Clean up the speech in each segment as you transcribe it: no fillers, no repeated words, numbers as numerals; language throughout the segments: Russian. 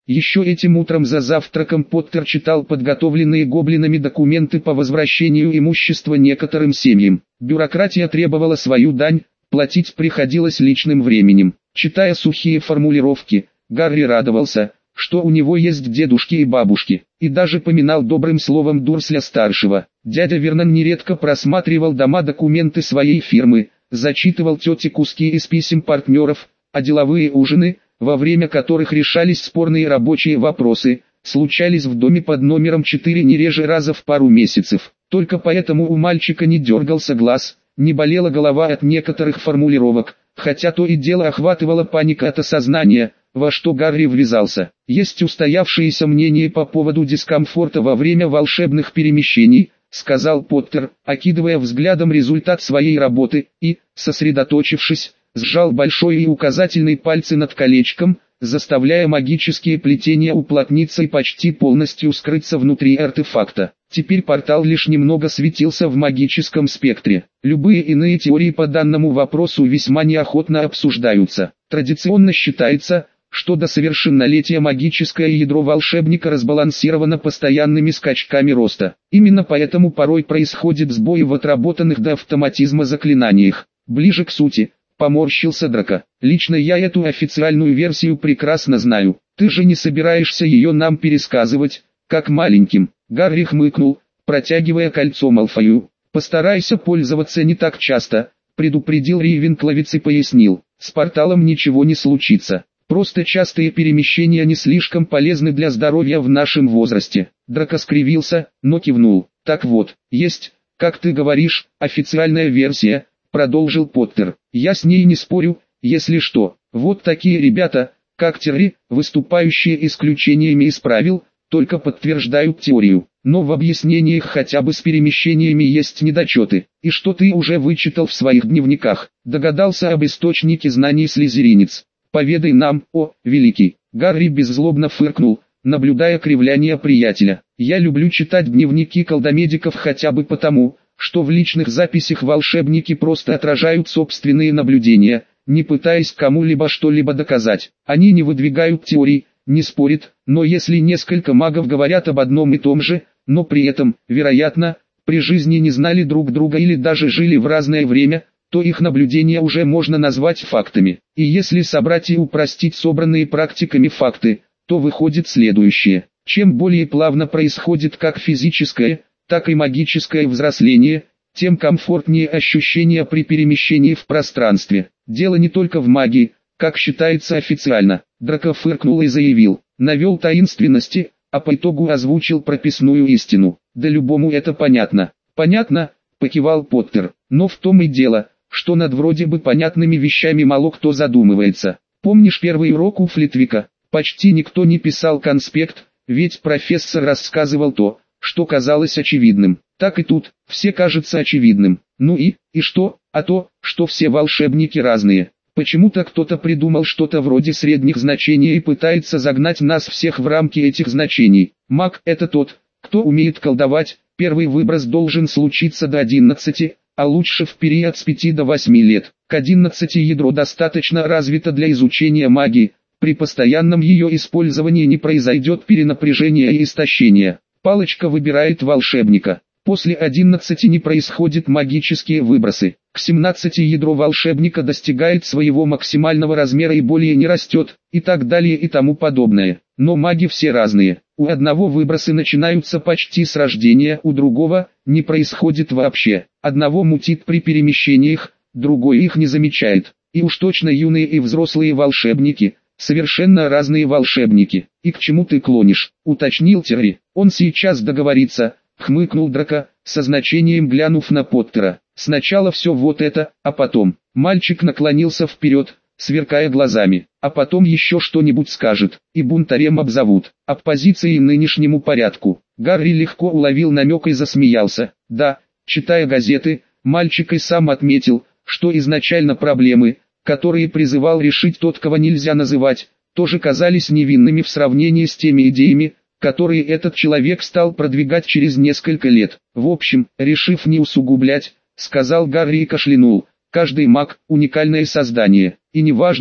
Еще этим утром за завтраком Поттер читал подготовленные гоблинами документы по возвращению имущества некоторым семьям. Бюрократия требовала свою дань, платить приходилось личным временем. Читая сухие формулировки, Гарри радовался, что у него есть дедушки и бабушки, и даже поминал добрым словом Дурсля-старшего. Дядя Вернон нередко просматривал дома-документы своей фирмы, зачитывал тете куски из писем партнеров, а деловые ужины, во время которых решались спорные рабочие вопросы, случались в доме под номером 4 не реже раза в пару месяцев. Только поэтому у мальчика не дергался глаз, не болела голова от некоторых формулировок, хотя то и дело охватывала паника от осознания, во что Гарри ввязался. Есть устоявшееся мнение по поводу дискомфорта во время волшебных перемещений, сказал Поттер, окидывая взглядом результат своей работы, и, сосредоточившись, сжал большой и указательный пальцы над колечком, заставляя магические плетения уплотниться и почти полностью скрыться внутри артефакта. Теперь портал лишь немного светился в магическом спектре. Любые иные теории по данному вопросу весьма неохотно обсуждаются. Традиционно считается, что до совершеннолетия магическое ядро волшебника разбалансировано постоянными скачками роста. Именно поэтому порой происходит сбой в отработанных до автоматизма заклинаниях. Ближе к сути, поморщился Драко. Лично я эту официальную версию прекрасно знаю. Ты же не собираешься ее нам пересказывать, как маленьким. Гарри хмыкнул, протягивая кольцо Малфою. Постарайся пользоваться не так часто, предупредил Рейвенкловец и пояснил. С порталом ничего не случится. Просто частые перемещения не слишком полезны для здоровья в нашем возрасте. Драко скривился, но кивнул. Так вот, есть, как ты говоришь, официальная версия, продолжил Поттер. Я с ней не спорю, если что. Вот такие ребята, как Терри, выступающие исключениями из правил, только подтверждают теорию. Но в объяснениях хотя бы с перемещениями есть недочеты. И что ты уже вычитал в своих дневниках? Догадался об источнике знаний слизеринец. Поведай нам, о, великий. Гарри беззлобно фыркнул, наблюдая кривляние приятеля. Я люблю читать дневники колдомедиков хотя бы потому, что в личных записях волшебники просто отражают собственные наблюдения, не пытаясь кому-либо что-либо доказать. Они не выдвигают теорий, не спорят, но если несколько магов говорят об одном и том же, но при этом, вероятно, при жизни не знали друг друга или даже жили в разное время, то их наблюдения уже можно назвать фактами. И если собрать и упростить собранные практиками факты, то выходит следующее. Чем более плавно происходит как физическое, так и магическое взросление, тем комфортнее ощущения при перемещении в пространстве. Дело не только в магии, как считается официально. Драко фыркнул и заявил, навел таинственности, а по итогу озвучил прописную истину. Да любому это понятно. Понятно, покивал Поттер, но в том и дело, что над вроде бы понятными вещами мало кто задумывается. Помнишь первый урок у Флитвика? Почти никто не писал конспект, ведь профессор рассказывал то, что казалось очевидным. Так и тут, все кажется очевидным. Ну и что? А то, что все волшебники разные. Почему-то кто-то придумал что-то вроде средних значений и пытается загнать нас всех в рамки этих значений. Маг – это тот, кто умеет колдовать, первый выброс должен случиться до 11, а лучше в период с 5 до 8 лет. К 11 ядро достаточно развито для изучения магии, при постоянном ее использовании не произойдет перенапряжения и истощения. Палочка выбирает волшебника. После 11 не происходят магические выбросы. К 17 ядро волшебника достигает своего максимального размера и более не растет, и так далее и тому подобное. Но маги все разные. У одного выбросы начинаются почти с рождения, у другого не происходит вообще. Одного мутит при перемещениях, другой их не замечает. И уж точно юные и взрослые волшебники, совершенно разные волшебники. И к чему ты клонишь? Уточнил Терри. Он сейчас договорится. Хмыкнул Драко, со значением глянув на Поттера. Сначала все вот это, а потом. Мальчик наклонился вперед, сверкая глазами. А потом еще что-нибудь скажет, и бунтарем обзовут. Оппозиции нынешнему порядку. Гарри легко уловил намек и засмеялся. Да, читая газеты, мальчик и сам отметил, что изначально проблемы, которые призывал решить тот, кого нельзя называть, тоже казались невинными в сравнении с теми идеями, которые этот человек стал продвигать через несколько лет. В общем, решив не усугублять, сказал Гарри и кашлянул. Каждый маг – уникальное создание, и неважно,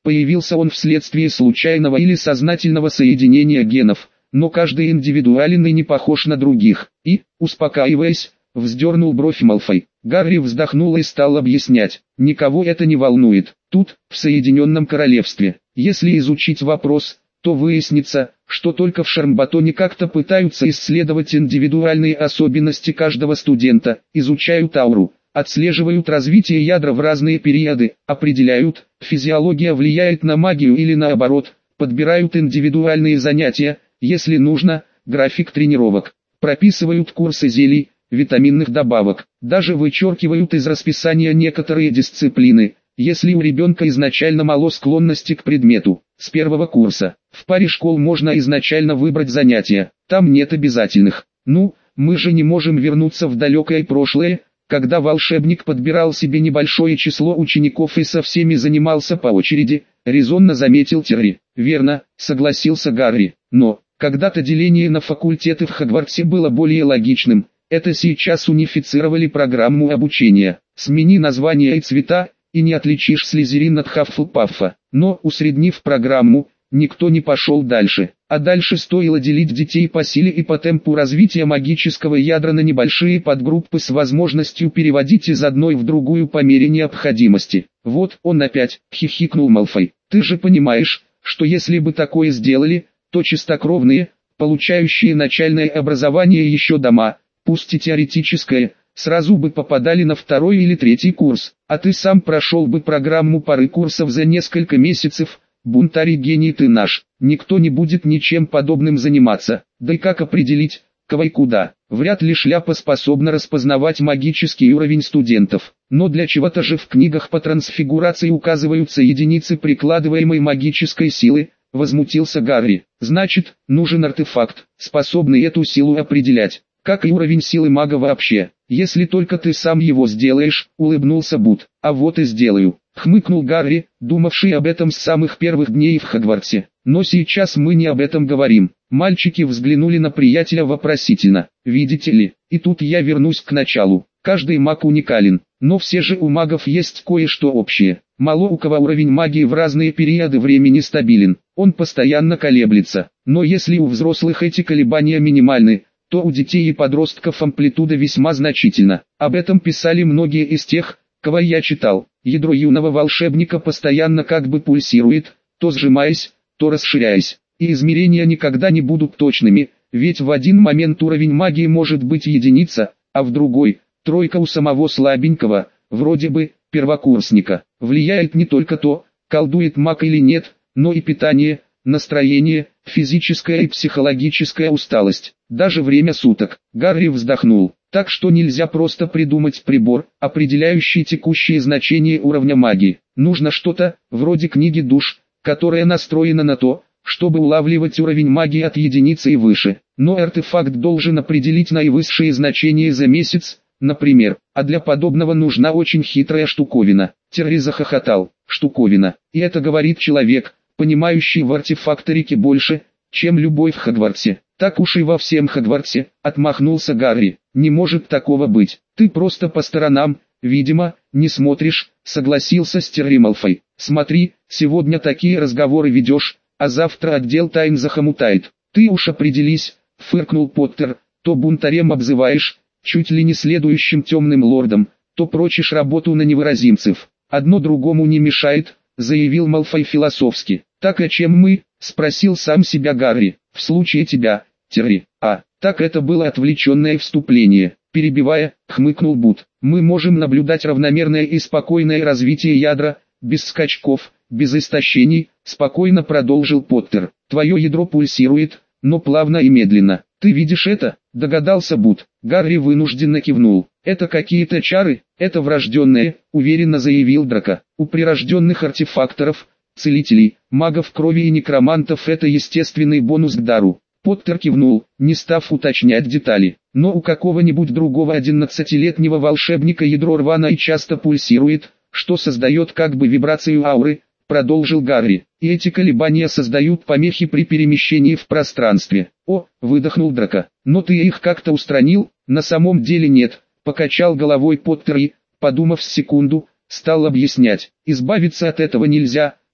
Появился он вследствие случайного или сознательного соединения генов, но каждый индивидуален и не похож на других. И, успокаиваясь, вздернул бровь Малфой. Гарри вздохнул и стал объяснять. Никого это не волнует. Тут, в Соединенном Королевстве, если изучить вопрос, то выяснится, что только в Шармбатоне как-то пытаются исследовать индивидуальные особенности каждого студента, изучают ауру, отслеживают развитие ядра в разные периоды, определяют, физиология влияет на магию или наоборот, подбирают индивидуальные занятия, если нужно, график тренировок, прописывают курсы зелий, витаминных добавок, даже вычеркивают из расписания некоторые дисциплины, если у ребенка изначально мало склонности к предмету. С первого курса, в паре школ можно изначально выбрать занятия, там нет обязательных. Ну, мы же не можем вернуться в далекое прошлое, когда волшебник подбирал себе небольшое число учеников и со всеми занимался по очереди, резонно заметил Терри. Верно, согласился Гарри, но, когда-то деление на факультеты в Хогвартсе было более логичным, это сейчас унифицировали программу обучения. Смени название и цвета, и не отличишь Слизерин от Хаффлпаффа. Но, усреднив программу, никто не пошел дальше. А дальше стоило делить детей по силе и по темпу развития магического ядра на небольшие подгруппы с возможностью переводить из одной в другую по мере необходимости. Вот он опять, хихикнул Малфой. Ты же понимаешь, что если бы такое сделали, то чистокровные, получающие начальное образование еще дома, пусть и теоретическое, сразу бы попадали на второй или третий курс, а ты сам прошел бы программу пары курсов за несколько месяцев. Бунтарь и гений ты наш, никто не будет ничем подобным заниматься, да и как определить, кого и куда. Вряд ли шляпа способна распознавать магический уровень студентов, но для чего-то же в книгах по трансфигурации указываются единицы прикладываемой магической силы, возмутился Гарри. Значит, нужен артефакт, способный эту силу определять, как и уровень силы мага вообще. Если только ты сам его сделаешь, улыбнулся Бут. А вот и сделаю, хмыкнул Гарри, думавший об этом с самых первых дней в Хогвартсе. Но сейчас мы не об этом говорим. Мальчики взглянули на приятеля вопросительно. Видите ли, и тут я вернусь к началу. Каждый маг уникален, но все же у магов есть кое-что общее. Мало у кого уровень магии в разные периоды времени стабилен, он постоянно колеблется. Но если у взрослых эти колебания минимальны, то у детей и подростков амплитуда весьма значительна. Об этом писали многие из тех, кого я читал. Ядро юного волшебника постоянно как бы пульсирует, то сжимаясь, то расширяясь. И измерения никогда не будут точными, ведь в один момент уровень магии может быть единица, а в другой – тройка у самого слабенького, вроде бы, первокурсника. Влияет не только то, колдует маг или нет, но и питание, настроение, физическая и психологическая усталость, даже время суток. Гарри вздохнул. Так что нельзя просто придумать прибор, определяющий текущие значения уровня магии. Нужно что-то, вроде книги душ, которая настроена на то, чтобы улавливать уровень магии от единицы и выше. Но артефакт должен определить наивысшие значения за месяц, например. А для подобного нужна очень хитрая штуковина. Терри захохотал. Штуковина. И это говорит человек, понимающий в артефакторике больше, чем любой в Хогвартсе. Так уж и во всем Хогвартсе, отмахнулся Гарри. Не может такого быть. Ты просто по сторонам, видимо, не смотришь, согласился с Терри Малфой. Смотри, сегодня такие разговоры ведешь, а завтра отдел тайн захомутает. Ты уж определись, фыркнул Поттер, то бунтарем обзываешь, чуть ли не следующим темным лордом, то прочишь работу на невыразимцев. Одно другому не мешает, заявил Малфой философски. Так о чем мы, спросил сам себя Гарри, в случае тебя, Терри. Так это было отвлеченное вступление. Перебивая, хмыкнул Бут. Мы можем наблюдать равномерное и спокойное развитие ядра, без скачков, без истощений, спокойно продолжил Поттер. Твое ядро пульсирует, но плавно и медленно. Ты видишь это? Догадался Бут. Гарри вынужденно кивнул. Это какие-то чары? Это врожденные, уверенно заявил Драко. У прирожденных артефакторов, целителей, магов крови и некромантов это естественный бонус к дару. Поттер кивнул, не став уточнять детали. Но у какого-нибудь другого 11-летнего волшебника ядро рвано и часто пульсирует, что создает как бы вибрацию ауры, продолжил Гарри. И эти колебания создают помехи при перемещении в пространстве. О, выдохнул Драко. Но ты их как-то устранил? На самом деле нет, покачал головой Поттер и, подумав секунду, стал объяснять. Избавиться от этого нельзя,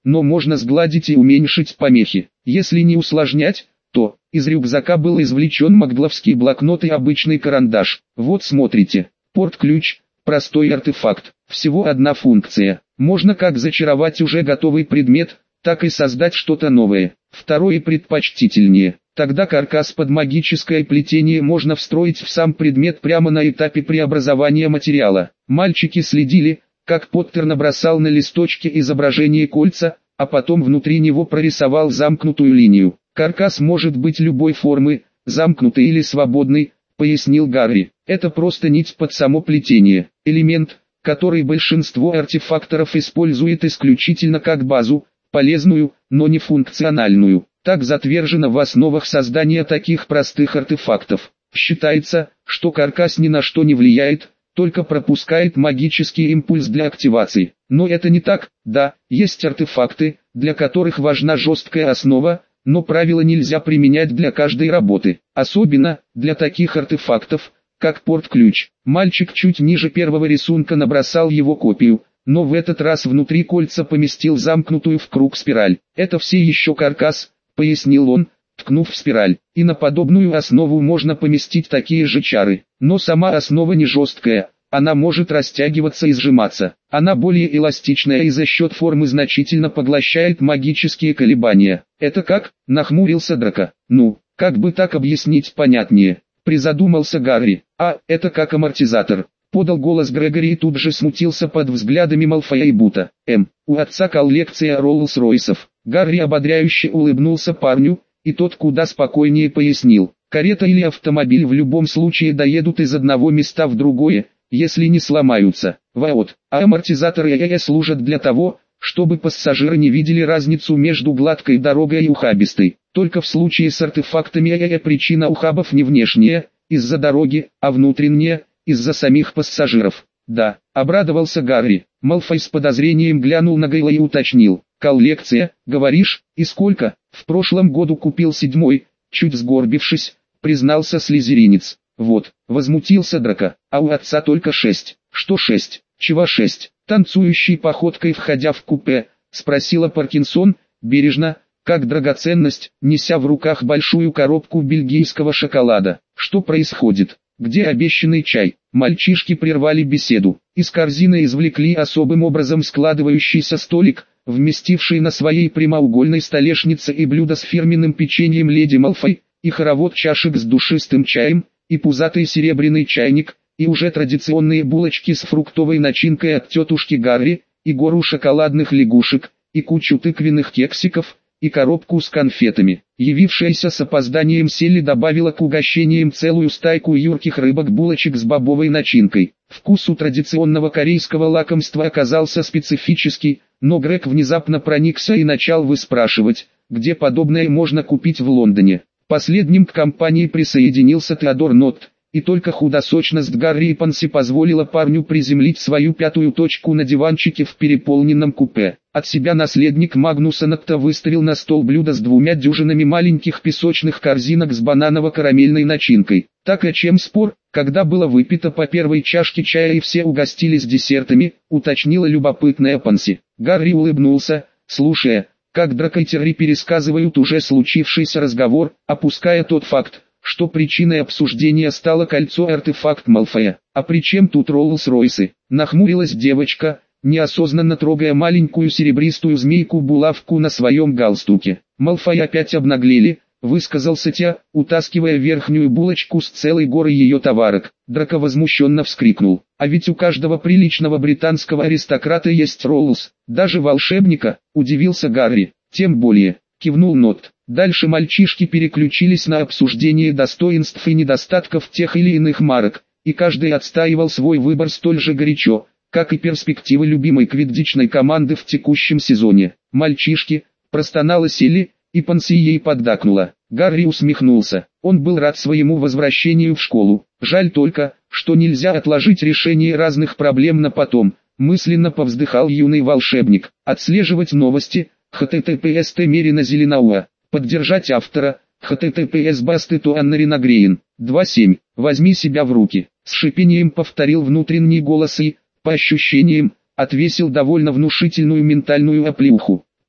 но можно сгладить и уменьшить помехи. Если не усложнять, то из рюкзака был извлечен магдловский блокнот и обычный карандаш. Вот смотрите, порт-ключ, простой артефакт, всего одна функция. Можно как зачаровать уже готовый предмет, так и создать что-то новое. Второе предпочтительнее. Тогда каркас под магическое плетение можно встроить в сам предмет прямо на этапе преобразования материала. Мальчики следили, как Поттер набросал на листочке изображение кольца, а потом внутри него прорисовал замкнутую линию. «Каркас может быть любой формы, замкнутый или свободный», — пояснил Гарри. «Это просто нить под само плетение, элемент, который большинство артефакторов использует исключительно как базу, полезную, но не функциональную. Так затвержено в основах создания таких простых артефактов. Считается, что каркас ни на что не влияет, только пропускает магический импульс для активации. Но это не так, да, есть артефакты, для которых важна жесткая основа, но правила нельзя применять для каждой работы. Особенно, для таких артефактов, как порт-ключ. Мальчик чуть ниже первого рисунка набросал его копию, но в этот раз внутри кольца поместил замкнутую в круг спираль. Это все еще каркас, пояснил он, ткнув в спираль. И на подобную основу можно поместить такие же чары. Но сама основа не жесткая, она может растягиваться и сжиматься. Она более эластичная и за счет формы значительно поглощает магические колебания. Это как? Нахмурился Драко. Ну, как бы так объяснить понятнее? Призадумался Гарри. Это как амортизатор. Подал голос Грегори и тут же смутился под взглядами Малфоя и Бута. У отца коллекция Роллс-Ройсов. Гарри ободряюще улыбнулся парню, и тот куда спокойнее пояснил. Карета или автомобиль в любом случае доедут из одного места в другое, если не сломаются. А амортизаторы служат для того, чтобы пассажиры не видели разницу между гладкой дорогой и ухабистой. Только в случае с артефактами причина ухабов не внешняя, из-за дороги, а внутренняя, из-за самих пассажиров. Да, обрадовался Гарри. Малфой с подозрением глянул на Гейла и уточнил. Коллекция, говоришь, и сколько? В прошлом году купил 7-й, чуть сгорбившись, признался слизеринец. Вот, возмутился Драко, а у отца только 6. Что 6? Чего 6? Танцующей походкой входя в купе, спросила Паркинсон, бережно, как драгоценность, неся в руках большую коробку бельгийского шоколада. Что происходит? Где обещанный чай? Мальчишки прервали беседу. Из корзины извлекли особым образом складывающийся столик, вместивший на своей прямоугольной столешнице и блюдо с фирменным печеньем леди Малфой, и хоровод чашек с душистым чаем, и пузатый серебряный чайник, и уже традиционные булочки с фруктовой начинкой от тетушки Гарри, и гору шоколадных лягушек, и кучу тыквенных кексиков, и коробку с конфетами. Явившаяся с опозданием Селли добавила к угощениям целую стайку юрких рыбок-булочек с бобовой начинкой. Вкус у традиционного корейского лакомства оказался специфический, но Грег внезапно проникся и начал выспрашивать, где подобное можно купить в Лондоне. Последним к компании присоединился Теодор Нотт, и только худосочность Гарри и Панси позволила парню приземлить свою пятую точку на диванчике в переполненном купе. От себя наследник Магнуса Нотта выставил на стол блюдо с 2 дюжинами маленьких песочных корзинок с бананово-карамельной начинкой. Так о чем спор, когда было выпито по первой чашке чая и все угостились десертами, уточнила любопытная Панси. Гарри улыбнулся, слушая, как Драко и Терри пересказывают уже случившийся разговор, опуская тот факт, что причиной обсуждения стало кольцо-артефакт Малфоя. А при чем тут Роллс-Ройсы? Нахмурилась девочка, неосознанно трогая маленькую серебристую змейку-булавку на своем галстуке. Малфой опять обнаглели, высказался Тя, утаскивая верхнюю булочку с целой горой ее товарок. Драко возмущенно вскрикнул. А ведь у каждого приличного британского аристократа есть Роллс, даже волшебника, удивился Гарри. Тем более, кивнул Нотт. Дальше мальчишки переключились на обсуждение достоинств и недостатков тех или иных марок, и каждый отстаивал свой выбор столь же горячо, как и перспективы любимой квиддичной команды в текущем сезоне. «Мальчишки», простонала Селли, и Панси ей поддакнула. Гарри усмехнулся. Он был рад своему возвращению в школу. Жаль только, что нельзя отложить решение разных проблем на потом. Мысленно повздыхал юный волшебник. Отслеживать новости. https Мерина Зеленауа. Поддержать автора. https Бастету Анна Ринагрейн. 2.7. Возьми себя в руки. С шипением повторил внутренний голос и, по ощущениям, отвесил довольно внушительную ментальную оплеуху.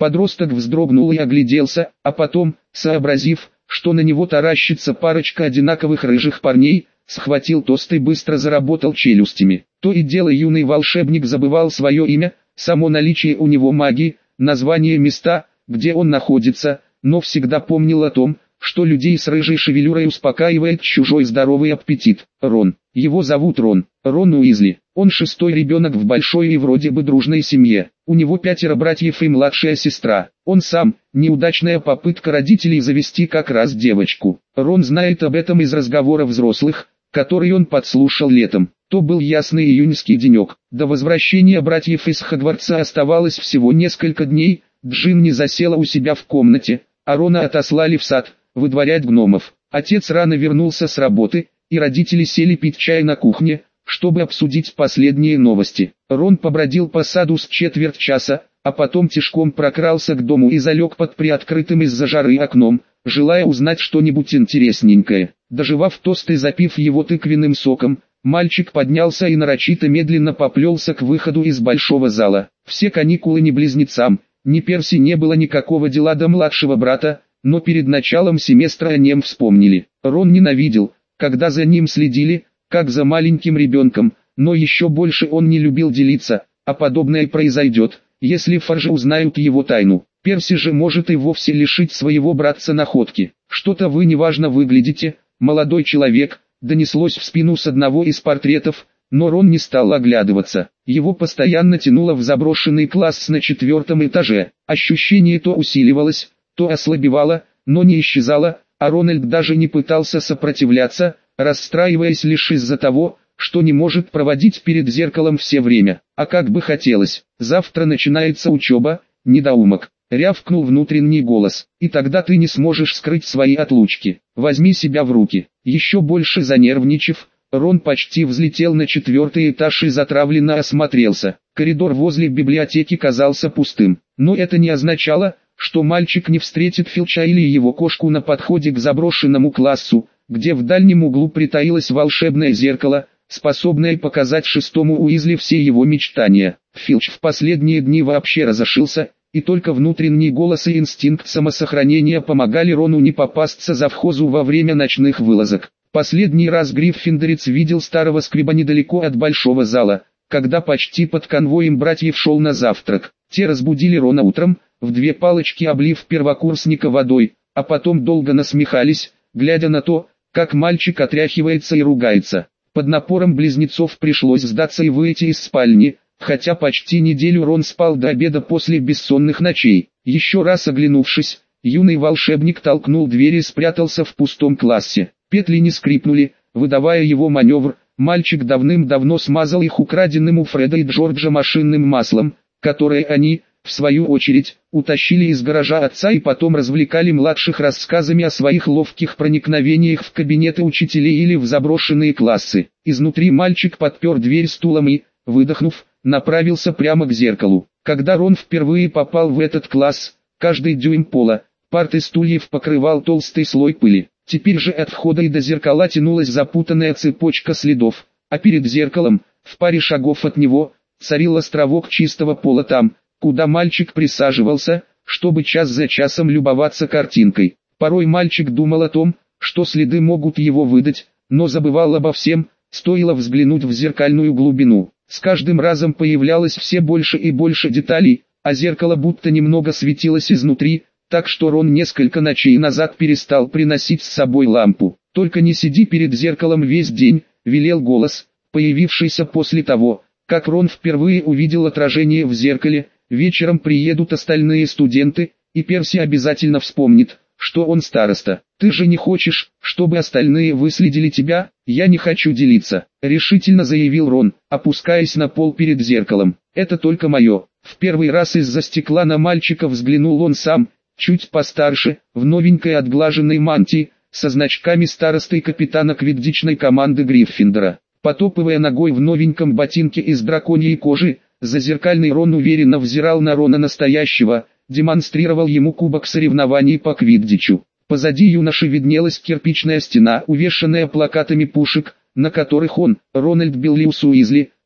Подросток вздрогнул и огляделся, а потом, сообразив, что на него таращится парочка одинаковых рыжих парней, схватил тост и быстро заработал челюстями. То и дело юный волшебник забывал свое имя, само наличие у него магии, название места, где он находится, но всегда помнил о том, что людей с рыжей шевелюрой успокаивает чужой здоровый аппетит. Рон. Его зовут Рон. Рон Уизли. Он 6-й ребенок в большой и вроде бы дружной семье. У него 5 братьев и младшая сестра. Он сам, неудачная попытка родителей завести как раз девочку. Рон знает об этом из разговора взрослых, который он подслушал летом. То был ясный июньский денек. До возвращения братьев из Хогвартса оставалось всего несколько дней. Джинни засела у себя в комнате, а Рона отослали в сад, выдворять гномов. Отец рано вернулся с работы, и родители сели пить чай на кухне, чтобы обсудить последние новости. Рон побродил по саду с четверть часа, а потом тишком прокрался к дому и залег под приоткрытым из-за жары окном, желая узнать что-нибудь интересненькое. Дожевав тост и запив его тыквенным соком, мальчик поднялся и нарочито медленно поплелся к выходу из большого зала. Все каникулы ни близнецам, ни Перси не было никакого дела до младшего брата, но перед началом семестра о нем вспомнили. Рон ненавидел, когда за ним следили, как за маленьким ребенком, но еще больше он не любил делиться, а подобное произойдет, если Фаржи узнают его тайну. Перси же может и вовсе лишить своего братца находки. «Что-то вы неважно выглядите, молодой человек», донеслось в спину с одного из портретов, но Рон не стал оглядываться. Его постоянно тянуло в заброшенный класс на 4-м этаже. Ощущение то усиливалось, то ослабевало, но не исчезало, а Рональд даже не пытался сопротивляться, расстраиваясь лишь из-за того, что не может проводить перед зеркалом все время. А как бы хотелось. Завтра начинается учеба, недоумок. Рявкнул внутренний голос. И тогда ты не сможешь скрыть свои отлучки. Возьми себя в руки. Еще больше занервничав, Рон почти взлетел на 4-й этаж и затравленно осмотрелся. Коридор возле библиотеки казался пустым. Но это не означало, что мальчик не встретит Филча или его кошку на подходе к заброшенному классу, где в дальнем углу притаилось волшебное зеркало, способное показать 6-му Уизли все его мечтания. Филч в последние дни вообще разошился, и только внутренний голос и инстинкт самосохранения помогали Рону не попасться завхозу во время ночных вылазок. Последний раз Гриффиндорец видел старого сквиба недалеко от большого зала, когда почти под конвоем братьев шел на завтрак. Те разбудили Рона утром, в 2 палочки облив первокурсника водой, а потом долго насмехались, глядя на то, как мальчик отряхивается и ругается. Под напором близнецов пришлось сдаться и выйти из спальни, хотя почти неделю Рон спал до обеда после бессонных ночей. Еще раз оглянувшись, юный волшебник толкнул дверь и спрятался в пустом классе. Петли не скрипнули, выдавая его маневр. Мальчик давным-давно смазал их украденным у Фреда и Джорджа машинным маслом, которое они, в свою очередь, утащили из гаража отца и потом развлекали младших рассказами о своих ловких проникновениях в кабинеты учителей или в заброшенные классы. Изнутри мальчик подпер дверь стулом и, выдохнув, направился прямо к зеркалу. Когда Рон впервые попал в этот класс, каждый дюйм пола, парт и стульев покрывал толстый слой пыли. Теперь же от входа и до зеркала тянулась запутанная цепочка следов, а перед зеркалом, в паре шагов от него, царил островок чистого пола там, куда мальчик присаживался, чтобы час за часом любоваться картинкой. Порой мальчик думал о том, что следы могут его выдать, но забывал обо всем, стоило взглянуть в зеркальную глубину. С каждым разом появлялось все больше и больше деталей, а зеркало будто немного светилось изнутри, так что Рон несколько ночей назад перестал приносить с собой лампу. «Только не сиди перед зеркалом весь день», — велел голос, появившийся после того, как Рон впервые увидел отражение в зеркале. «Вечером приедут остальные студенты, и Перси обязательно вспомнит, что он староста. Ты же не хочешь, чтобы остальные выследили тебя?» «Я не хочу делиться», — решительно заявил Рон, опускаясь на пол перед зеркалом. «Это только мое». В первый раз из-за стекла на мальчика взглянул он сам, чуть постарше, в новенькой отглаженной мантии, со значками старосты и капитана квиддичной команды Гриффиндора. Потопывая ногой в новеньком ботинке из драконьей кожи, зазеркальный Рон уверенно взирал на Рона настоящего, демонстрировал ему кубок соревнований по квиддичу. Позади юноши виднелась кирпичная стена, увешанная плакатами пушек, на которых он, Рональд Беллиус Уизли,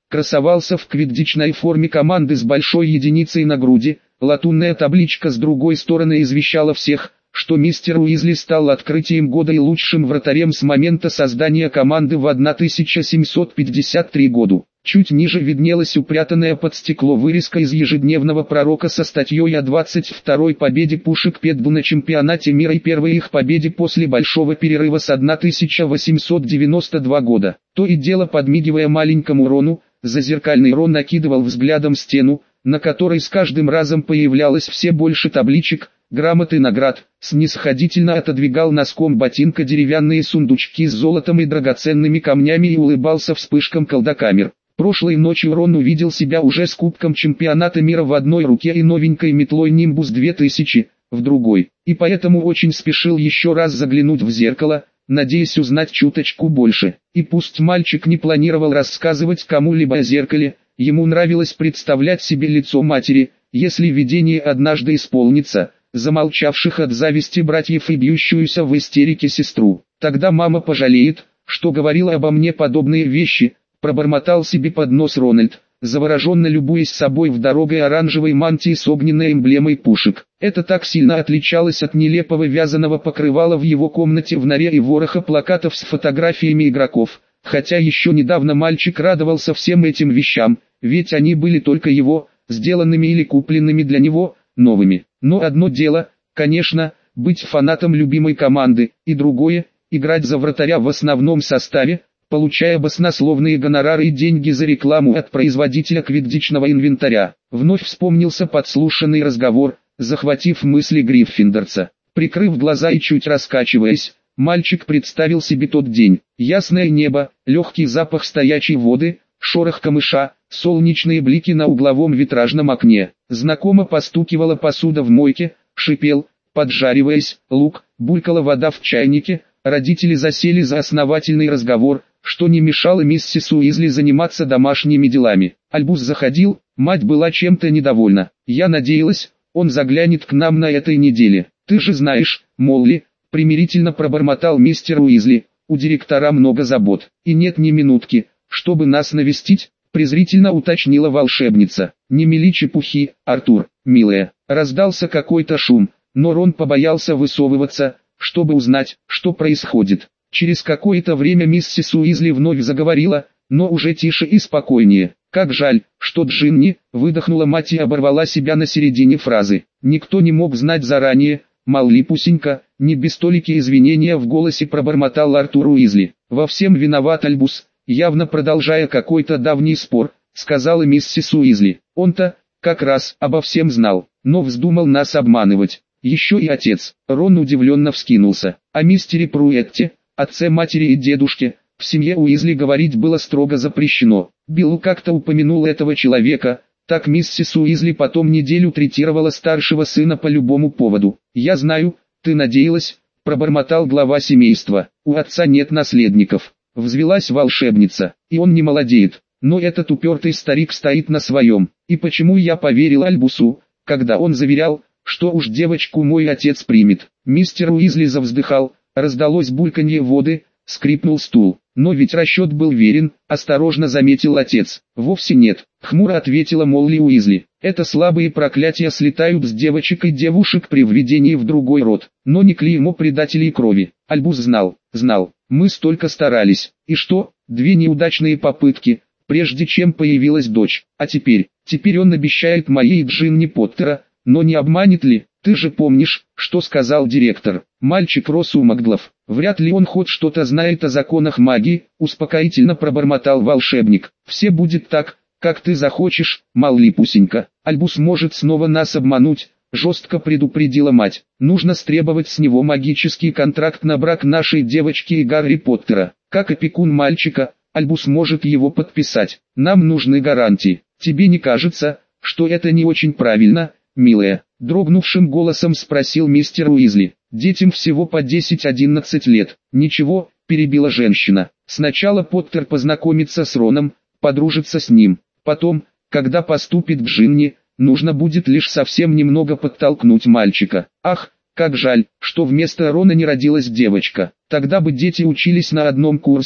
красовался в квиддичной форме команды с большой единицей на груди. Латунная табличка с другой стороны извещала всех, что мистер Уизли стал открытием года и лучшим вратарем с момента создания команды в 1753 году. Чуть ниже виднелась упрятанная под стекло вырезка из ежедневного пророка со статьей о 22-й победе пушек Педду на чемпионате мира и первой их победе после большого перерыва с 1892 года. То и дело подмигивая маленькому Рону, зазеркальный Рон накидывал взглядом стену, на которой с каждым разом появлялось все больше табличек, грамот и наград, снисходительно отодвигал носком ботинка деревянные сундучки с золотом и драгоценными камнями и улыбался вспышкам колдокамер. Прошлой ночью Рон увидел себя уже с кубком чемпионата мира в одной руке и новенькой метлой Нимбус 2000 в другой, и поэтому очень спешил еще раз заглянуть в зеркало, надеясь узнать чуточку больше. И пусть мальчик не планировал рассказывать кому-либо о зеркале, ему нравилось представлять себе лицо матери, если видение однажды исполнится, замолчавших от зависти братьев и бьющуюся в истерике сестру. Тогда мама пожалеет, что говорила обо мне подобные вещи, пробормотал себе под нос Рональд, завороженно любуясь собой в дорогой оранжевой мантии с огненной эмблемой пушек. Это так сильно отличалось от нелепого вязаного покрывала в его комнате в норе и вороха плакатов с фотографиями игроков, хотя еще недавно мальчик радовался всем этим вещам, ведь они были только его, сделанными или купленными для него, новыми. Но одно дело, конечно, быть фанатом любимой команды, и другое, играть за вратаря в основном составе, получая баснословные гонорары и деньги за рекламу от производителя квиддичного инвентаря. Вновь вспомнился подслушанный разговор, захватив мысли Гриффиндорца. Прикрыв глаза и чуть раскачиваясь, мальчик представил себе тот день. Ясное небо, легкий запах стоячей воды, шорох камыша, солнечные блики на угловом витражном окне. Знакомо постукивала посуда в мойке, шипел, поджариваясь, лук, булькала вода в чайнике. Родители засели за основательный разговор, что не мешало миссис Уизли заниматься домашними делами. Альбус заходил, мать была чем-то недовольна. Я надеялась, он заглянет к нам на этой неделе. Ты же знаешь, Молли, примирительно пробормотал мистер Уизли, у директора много забот. И нет ни минутки, чтобы нас навестить, презрительно уточнила волшебница. Не мели чепухи, Артур, милая. Раздался какой-то шум, но Рон побоялся высовываться, чтобы узнать, что происходит. Через какое-то время миссис Уизли вновь заговорила, но уже тише и спокойнее. «Как жаль, что Джинни», — выдохнула мать и оборвала себя на середине фразы. Никто не мог знать заранее, маллипусенька, не без толики извинения в голосе пробормотал Артур Уизли. «Во всем виноват Альбус», явно продолжая какой-то давний спор, сказала миссис Уизли. Он-то, как раз, обо всем знал, но вздумал нас обманывать. Еще и отец. Рон удивленно вскинулся. О мистере Пруэтте, отце, матери и дедушке, в семье Уизли говорить было строго запрещено. Билл как-то упомянул этого человека, так миссис Уизли потом неделю третировала старшего сына по любому поводу. «Я знаю, ты надеялась», — пробормотал глава семейства. «У отца нет наследников», — взвилась волшебница, — «и он не молодеет. Но этот упертый старик стоит на своем. И почему я поверил Альбусу, когда он заверял, что уж девочку мой отец примет?» Мистер Уизли завздыхал, раздалось бульканье воды, скрипнул стул. «Но ведь расчет был верен», — осторожно заметил отец. «Вовсе нет», — хмуро ответила Молли Уизли. «Это слабые проклятия слетают с девочек и девушек при введении в другой род, но не клеймо предателей крови. Альбус знал, мы столько старались. И что, 2 неудачные попытки, прежде чем появилась дочь. А теперь он обещает моей Джинни Поттера, но не обманет ли? Ты же помнишь, что сказал директор. Мальчик рос у Маглов. Вряд ли он хоть что-то знает о законах магии», — успокоительно пробормотал волшебник. «Все будет так, как ты захочешь, маллипусенька. Альбус может снова нас обмануть», — жестко предупредила мать. «Нужно стребовать с него магический контракт на брак нашей девочки и Гарри Поттера. Как опекун мальчика, Альбус может его подписать. Нам нужны гарантии. Тебе не кажется, что это не очень правильно, милая?» — дрогнувшим голосом спросил мистер Уизли. «Детям всего по 10-11 лет». «Ничего», — перебила женщина. «Сначала Поттер познакомится с Роном, подружится с ним. Потом, когда поступит к Джинни, нужно будет лишь совсем немного подтолкнуть мальчика. Ах, как жаль, что вместо Рона не родилась девочка. Тогда бы дети учились на одном курсе,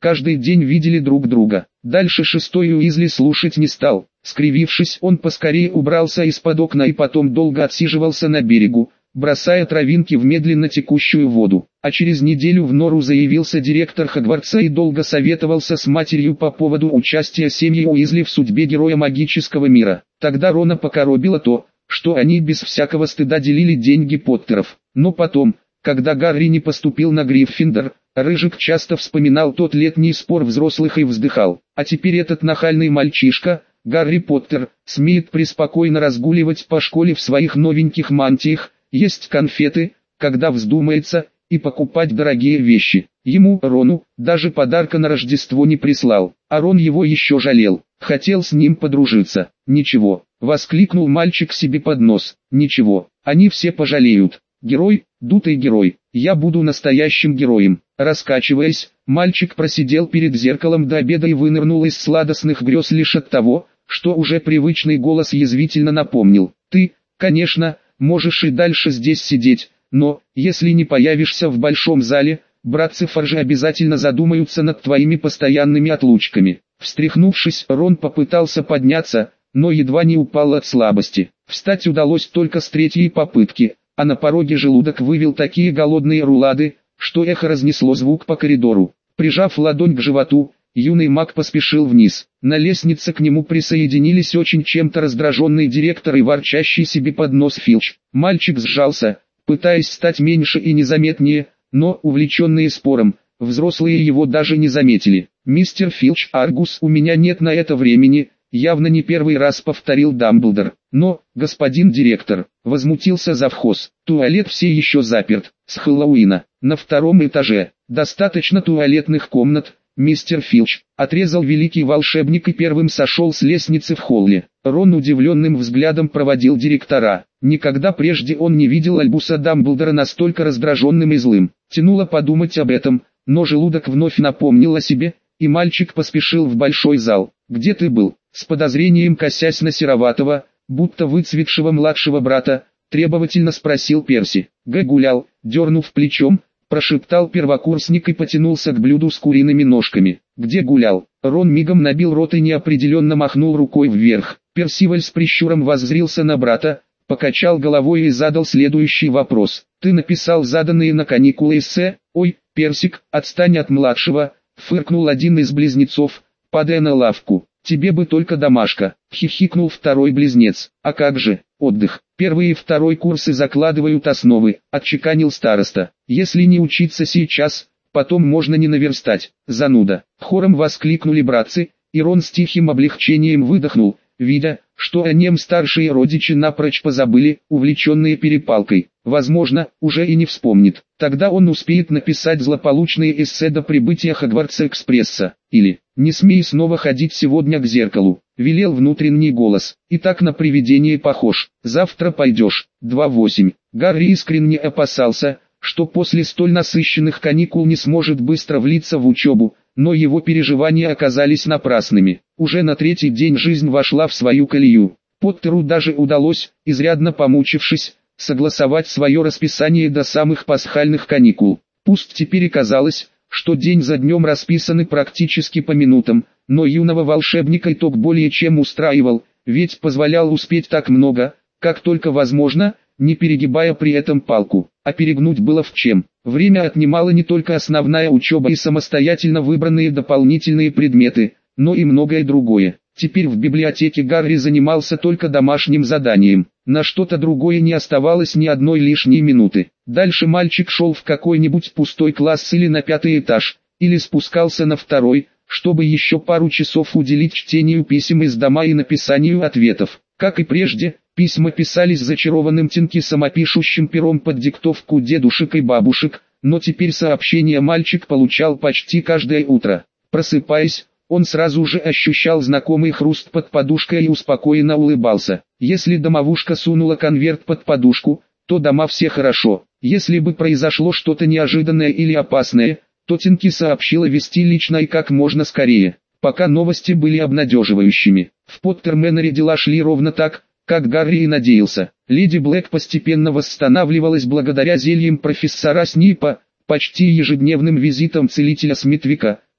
каждый день видели друг друга. Дальше шестой Уизли слушать не стал. Скривившись, он поскорее убрался из-под окна и потом долго отсиживался на берегу, бросая травинки в медленно текущую воду. А через неделю в нору заявился директор Хогвартса и долго советовался с матерью по поводу участия семьи Уизли в судьбе героя магического мира. Тогда Рона покоробило то, что они без всякого стыда делили деньги Поттеров. Но потом, когда Гарри не поступил на Гриффиндор, Рыжик часто вспоминал тот летний спор взрослых и вздыхал. А теперь этот нахальный мальчишка, Гарри Поттер, смеет преспокойно разгуливать по школе в своих новеньких мантиях, есть конфеты, когда вздумается, и покупать дорогие вещи. Ему, Рону, даже подарка на Рождество не прислал, а Рон его еще жалел, хотел с ним подружиться. «Ничего», — воскликнул мальчик себе под нос, «ничего, они все пожалеют. Герой, дутый герой, я буду настоящим героем». Раскачиваясь, мальчик просидел перед зеркалом до обеда и вынырнул из сладостных грез лишь от того, что уже привычный голос язвительно напомнил: «Ты, конечно, можешь и дальше здесь сидеть, но, если не появишься в большом зале, братцы Форжи обязательно задумаются над твоими постоянными отлучками». Встряхнувшись, Рон попытался подняться, но едва не упал от слабости. Встать удалось только с третьей попытки, а на пороге желудок вывел такие голодные рулады, что эхо разнесло звук по коридору. Прижав ладонь к животу, юный маг поспешил вниз. На лестнице к нему присоединились очень чем-то раздраженный директор и ворчащий себе под нос Филч. Мальчик сжался, пытаясь стать меньше и незаметнее, но, увлеченные спором, взрослые его даже не заметили. «Мистер Филч, Аргус, у меня нет на это времени», явно не первый раз повторил Дамблдор. «Но, господин директор», возмутился завхоз, «туалет все еще заперт, с Хэллоуина, на втором этаже, достаточно туалетных комнат, мистер Филч», отрезал великий волшебник и первым сошел с лестницы в холле. Рон удивленным взглядом проводил директора. Никогда прежде он не видел Альбуса Дамблдора настолько раздраженным и злым. Тянуло подумать об этом, но желудок вновь напомнил о себе, и мальчик поспешил в большой зал. «Где ты был?» С подозрением косясь на сероватого, будто выцветшего младшего брата, требовательно спросил Перси. «Гулял», дернув плечом, прошептал первокурсник и потянулся к блюду с куриными ножками. «Где гулял?» Рон мигом набил рот и неопределенно махнул рукой вверх. Персиваль с прищуром воззрился на брата, покачал головой и задал следующий вопрос. «Ты написал заданные на каникулы эссе?» «Ой, Персик, отстань от младшего», фыркнул один из близнецов, падая на лавку. «Тебе бы только домашка», хихикнул второй близнец. «А как же, отдых? Первый и второй курсы закладывают основы», отчеканил староста. «Если не учиться сейчас, потом можно не наверстать, зануда». Хором воскликнули братцы, и Рон с тихим облегчением выдохнул, видя, что о нем старшие родичи напрочь позабыли, увлеченные перепалкой. Возможно, уже и не вспомнит. Тогда он успеет написать злополучные эссе до прибытия Хогвартс-экспресса. Или «Не смей снова ходить сегодня к зеркалу», велел внутренний голос. «И так на привидение похож. Завтра пойдешь». 2:8. Гарри искренне опасался, что после столь насыщенных каникул не сможет быстро влиться в учебу, но его переживания оказались напрасными. Уже на третий день жизнь вошла в свою колею. Поттеру даже удалось, изрядно помучившись, согласовать свое расписание до самых пасхальных каникул. Пусть теперь и казалось, что день за днем расписаны практически по минутам, но юного волшебника итог более чем устраивал, ведь позволял успеть так много, как только возможно, не перегибая при этом палку. А перегнуть было в чем. Время отнимало не только основная учеба и самостоятельно выбранные дополнительные предметы, но и многое другое. Теперь в библиотеке Гарри занимался только домашним заданием. На что-то другое не оставалось ни одной лишней минуты. Дальше мальчик шел в какой-нибудь пустой класс или на 5-й этаж, или спускался на 2-й, чтобы еще пару часов уделить чтению писем из дома и написанию ответов. Как и прежде, письма писались зачарованным самопишущим пером под диктовку дедушек и бабушек, но теперь сообщения мальчик получал почти каждое утро. Просыпаясь, он сразу же ощущал знакомый хруст под подушкой и успокоенно улыбался. Если домовушка сунула конверт под подушку, то дома все хорошо. Если бы произошло что-то неожиданное или опасное, то Тинки сообщила вести лично и как можно скорее. Пока новости были обнадеживающими. В Поттерменере дела шли ровно так, как Гарри и надеялся. Леди Блэк постепенно восстанавливалась благодаря зельям профессора Снипа, почти ежедневным визитам целителя Смитвика,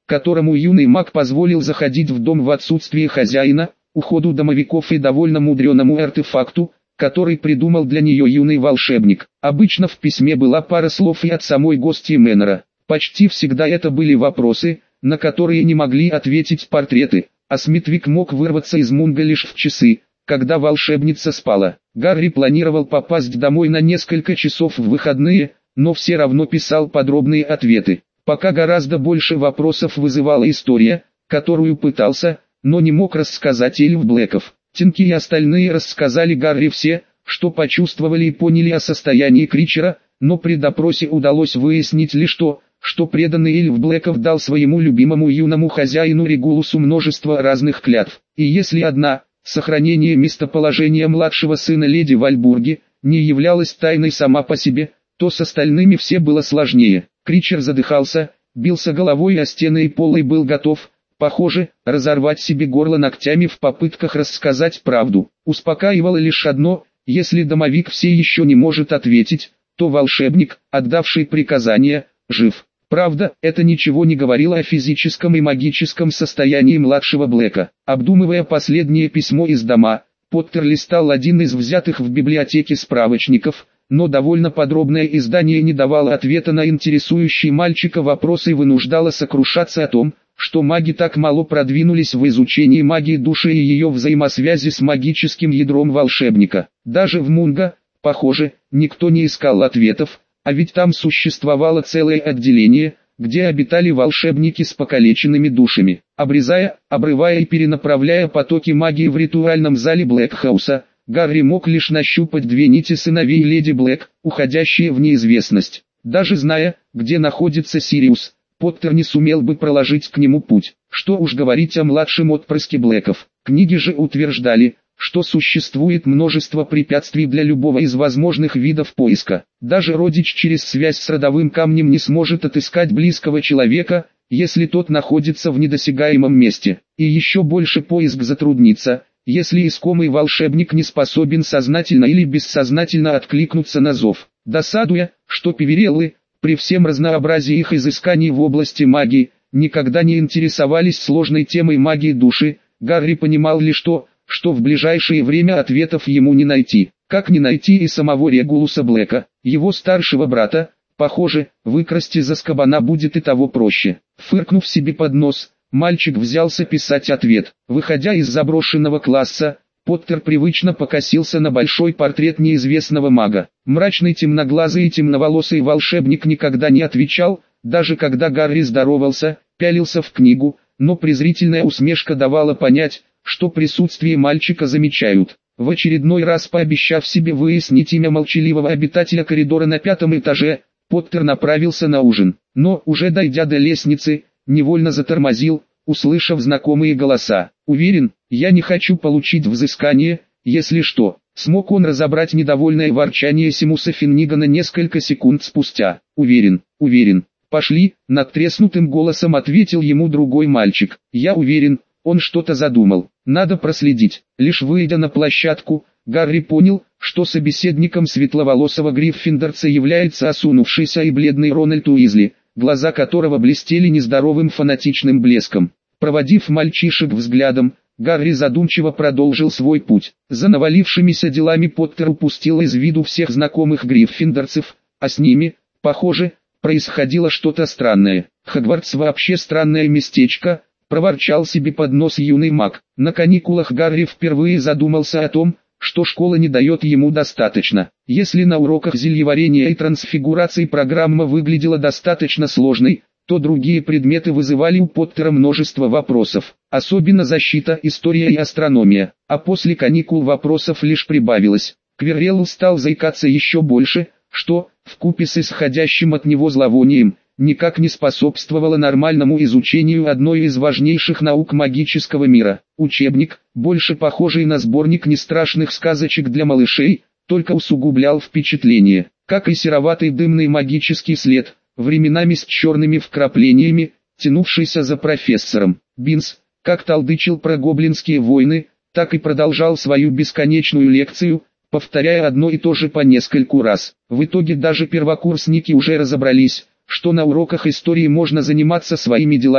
которому юный маг позволил заходить в дом в отсутствие хозяина, уходу домовиков и довольно мудреному артефакту, который придумал для нее юный волшебник. Обычно в письме была пара слов и от самой гостьи Мэннера. Почти всегда это были вопросы, на которые не могли ответить портреты, а Смитвик мог вырваться из Мунга лишь в часы, когда волшебница спала. Гарри планировал попасть домой на несколько часов в выходные, но все равно писал подробные ответы. Пока гораздо больше вопросов вызывала история, которую пытался, но не мог рассказать эльф Блэков. Тинки и остальные рассказали Гарри все, что почувствовали и поняли о состоянии Кричера, но при допросе удалось выяснить лишь то, что преданный эльф Блэков дал своему любимому юному хозяину Регулусу множество разных клятв. И если одна, сохранение местоположения младшего сына леди Вальбурги, не являлась тайной сама по себе, то с остальными все было сложнее. Кричер задыхался, бился головой о стены и пол и был готов, похоже, разорвать себе горло ногтями в попытках рассказать правду. Успокаивало лишь одно: если домовик все еще не может ответить, то волшебник, отдавший приказание, жив. Правда, это ничего не говорило о физическом и магическом состоянии младшего Блэка. Обдумывая последнее письмо из дома, Поттер листал один из взятых в библиотеке справочников, но довольно подробное издание не давало ответа на интересующий мальчика вопрос и вынуждало сокрушаться о том, что маги так мало продвинулись в изучении магии души и ее взаимосвязи с магическим ядром волшебника. Даже в Мунга, похоже, никто не искал ответов, а ведь там существовало целое отделение, где обитали волшебники с покалеченными душами. Обрезая, обрывая и перенаправляя потоки магии в ритуальном зале Блэкхауса, Гарри мог лишь нащупать две нити сыновей леди Блэк, уходящие в неизвестность. Даже зная, где находится Сириус, Поттер не сумел бы проложить к нему путь. Что уж говорить о младшем отпрыске Блэков. Книги же утверждали, что существует множество препятствий для любого из возможных видов поиска. Даже родич через связь с родовым камнем не сможет отыскать близкого человека, если тот находится в недосягаемом месте. И еще больше поиск затруднится, если искомый волшебник не способен сознательно или бессознательно откликнуться на зов. Досадуя, что Певереллы, при всем разнообразии их изысканий в области магии, никогда не интересовались сложной темой магии души, Гарри понимал лишь то, что в ближайшее время ответов ему не найти. Как не найти и самого Регулуса Блэка, его старшего брата? Похоже, выкрасть из Азкабана будет и того проще. Фыркнув себе под нос, мальчик взялся писать ответ. Выходя из заброшенного класса, Поттер привычно покосился на большой портрет неизвестного мага. Мрачный темноглазый и темноволосый волшебник никогда не отвечал, даже когда Гарри здоровался, пялился в книгу, но презрительная усмешка давала понять, что присутствие мальчика замечают. В очередной раз пообещав себе выяснить имя молчаливого обитателя коридора на 5-м этаже, Поттер направился на ужин. Но, уже дойдя до лестницы, невольно затормозил, услышав знакомые голоса. «Уверен, я не хочу получить взыскание, если что». Смог он разобрать недовольное ворчание Симуса Финнигана несколько секунд спустя. «Уверен, уверен. Пошли», — надтреснутым голосом ответил ему другой мальчик. «Я уверен». Он что-то задумал. Надо проследить. Лишь выйдя на площадку, Гарри понял, что собеседником светловолосого гриффиндорца является осунувшийся и бледный Рональд Уизли, глаза которого блестели нездоровым фанатичным блеском. Проводив мальчишек взглядом, Гарри задумчиво продолжил свой путь. За навалившимися делами Поттер упустил из виду всех знакомых гриффиндорцев, а с ними, похоже, происходило что-то странное. Хогвартс вообще странное местечко, проворчал себе под нос юный маг. На каникулах Гарри впервые задумался о том, что школа не дает ему достаточно. Если на уроках зельеварения и трансфигурации программа выглядела достаточно сложной, то другие предметы вызывали у Поттера множество вопросов. Особенно защита, история и астрономия. А после каникул вопросов лишь прибавилось. Квиррелл стал заикаться еще больше, что, вкупе с исходящим от него зловонием, никак не способствовало нормальному изучению одной из важнейших наук магического мира. Учебник, больше похожий на сборник нестрашных сказочек для малышей, только усугублял впечатление. Как и сероватый дымный магический след, временами с черными вкраплениями, тянувшийся за профессором. Бинс, как толдычил про гоблинские войны, так и продолжал свою бесконечную лекцию, повторяя одно и то же по нескольку раз. В итоге даже первокурсники уже разобрались, что на уроках истории можно заниматься своими делами,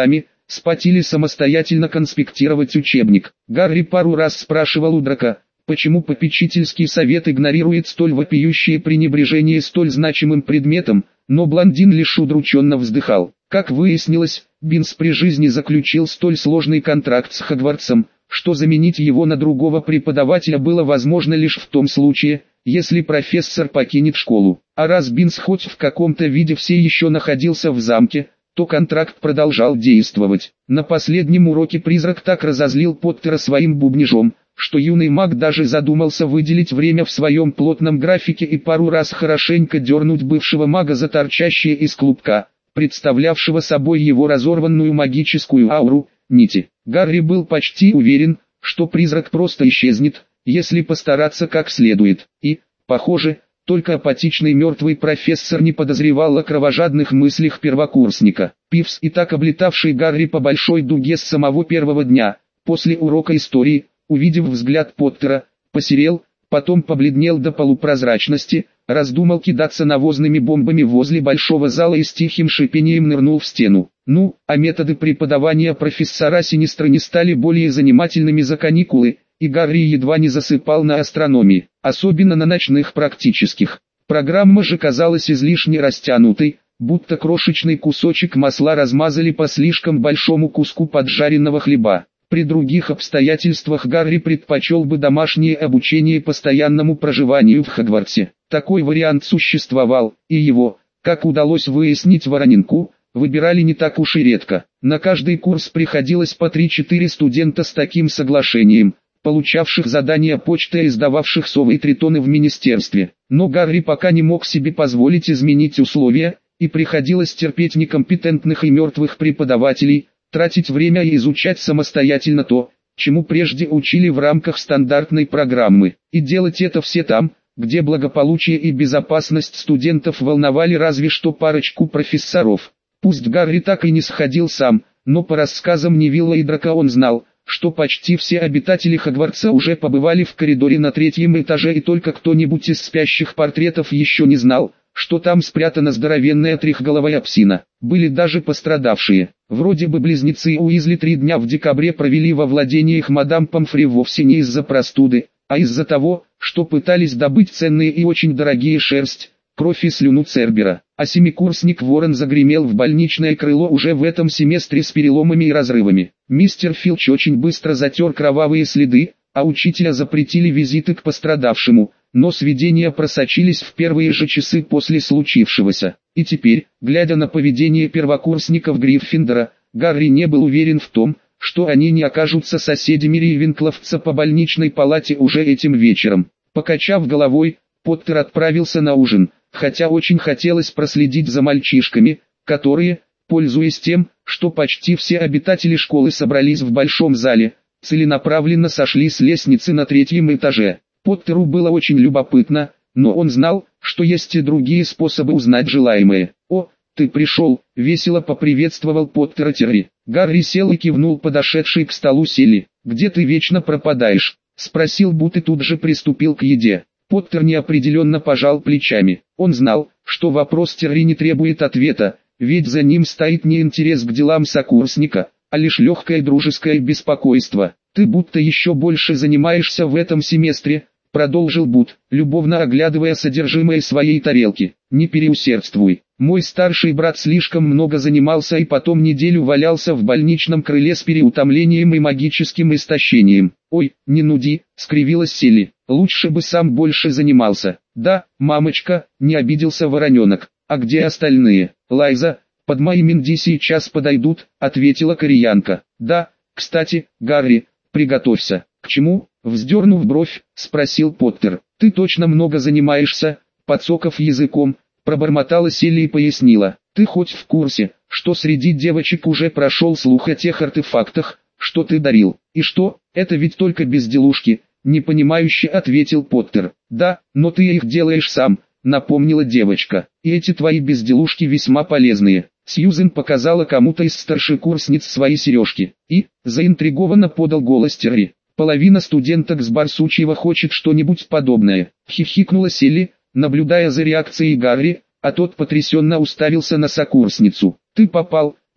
спать или самостоятельно конспектировать учебник. Гарри пару раз спрашивал у Драко, почему попечительский совет игнорирует столь вопиющее пренебрежение столь значимым предметом, но блондин лишь удрученно вздыхал. Как выяснилось, Бинс при жизни заключил столь сложный контракт с Хогвартсом, что заменить его на другого преподавателя было возможно лишь в том случае, если профессор покинет школу. А раз Бинс хоть в каком-то виде все еще находился в замке, то контракт продолжал действовать. На последнем уроке призрак так разозлил Поттера своим бубнижом, что юный маг даже задумался выделить время в своем плотном графике и пару раз хорошенько дернуть бывшего мага за торчащие из клубка, представлявшего собой его разорванную магическую ауру, нити. Гарри был почти уверен, что призрак просто исчезнет, если постараться как следует, и, похоже, только апатичный мертвый профессор не подозревал о кровожадных мыслях первокурсника. Пивз, и так облетавший Гарри по большой дуге с самого первого дня, после урока истории, увидев взгляд Поттера, посерел, потом побледнел до полупрозрачности, раздумал кидаться навозными бомбами возле большого зала и с тихим шипением нырнул в стену. А методы преподавания профессора Синистра не стали более занимательными за каникулы, и Гарри едва не засыпал на астрономии, особенно на ночных практических. Программа же казалась излишне растянутой, будто крошечный кусочек масла размазали по слишком большому куску поджаренного хлеба. При других обстоятельствах Гарри предпочел бы домашнее обучение постоянному проживанию в Хогвартсе. Такой вариант существовал, и его, как удалось выяснить Вороненку, выбирали не так уж и редко. На каждый курс приходилось по 3-4 студента с таким соглашением, получавших задания почты и издававших совы и тритоны в министерстве. Но Гарри пока не мог себе позволить изменить условия, и приходилось терпеть некомпетентных и мертвых преподавателей, тратить время и изучать самостоятельно то, чему прежде учили в рамках стандартной программы, и делать это все там, где благополучие и безопасность студентов волновали разве что парочку профессоров. Пусть Гарри так и не сходил сам, но по рассказам Невилла и Драко он знал, что почти все обитатели Хогвартса уже побывали в коридоре на 3-м этаже, и только кто-нибудь из спящих портретов еще не знал, что там спрятана здоровенная трехголовая псина. Были даже пострадавшие. Вроде бы близнецы Уизли 3 дня в декабре провели во владениях мадам Помфри вовсе не из-за простуды, а из-за того, что пытались добыть ценные и очень дорогие шерсть, кровь и слюну Цербера. А семикурсник Ворон загремел в больничное крыло уже в этом семестре с переломами и разрывами. Мистер Филч очень быстро затер кровавые следы, а учителя запретили визиты к пострадавшему, но сведения просочились в первые же часы после случившегося. И теперь, глядя на поведение первокурсников Гриффиндора, Гарри не был уверен в том, что они не окажутся соседями Рейвенкловца по больничной палате уже этим вечером. Покачав головой, Поттер отправился на ужин, хотя очень хотелось проследить за мальчишками, которые, пользуясь тем, что почти все обитатели школы собрались в большом зале, целенаправленно сошли с лестницы на 3-м этаже. Поттеру было очень любопытно, но он знал, что есть и другие способы узнать желаемое. «О, ты пришел», — весело поприветствовал Поттера Терри. Гарри сел и кивнул подошедшей к столу Селли. «Где ты вечно пропадаешь?» — спросил Бут и тут же приступил к еде. Поттер неопределенно пожал плечами. Он знал, что вопрос Терри не требует ответа, ведь за ним стоит не интерес к делам сокурсника, а лишь легкое дружеское беспокойство. «Ты будто еще больше занимаешься в этом семестре», — продолжил Бут, любовно оглядывая содержимое своей тарелки. «Не переусердствуй. Мой старший брат слишком много занимался и потом неделю валялся в больничном крыле с переутомлением и магическим истощением». «Ой, не нуди», — скривилась Селли. «Лучше бы сам больше занимался». «Да, мамочка», — не обиделся Вороненок. «А где остальные?» «Лайза, под моим Инди сейчас подойдут», — ответила кореянка. «Да, кстати, Гарри, приготовься». «К чему?» — вздернув бровь, спросил Поттер. «Ты точно много занимаешься?» Подсоков языком, пробормотала Селли и пояснила. «Ты хоть в курсе, что среди девочек уже прошел слух о тех артефактах, что ты дарил?» «И что, это ведь только безделушки?» — непонимающе ответил Поттер. «Да, но ты их делаешь сам», — напомнила девочка. «И эти твои безделушки весьма полезные». Сьюзен показала кому-то из старшекурсниц свои сережки. И, заинтригованно подал голос Терри. «Половина студенток с Барсучьего хочет что-нибудь подобное», — хихикнула Селли, наблюдая за реакцией Гарри, а тот потрясенно уставился на сокурсницу. «Ты попал», —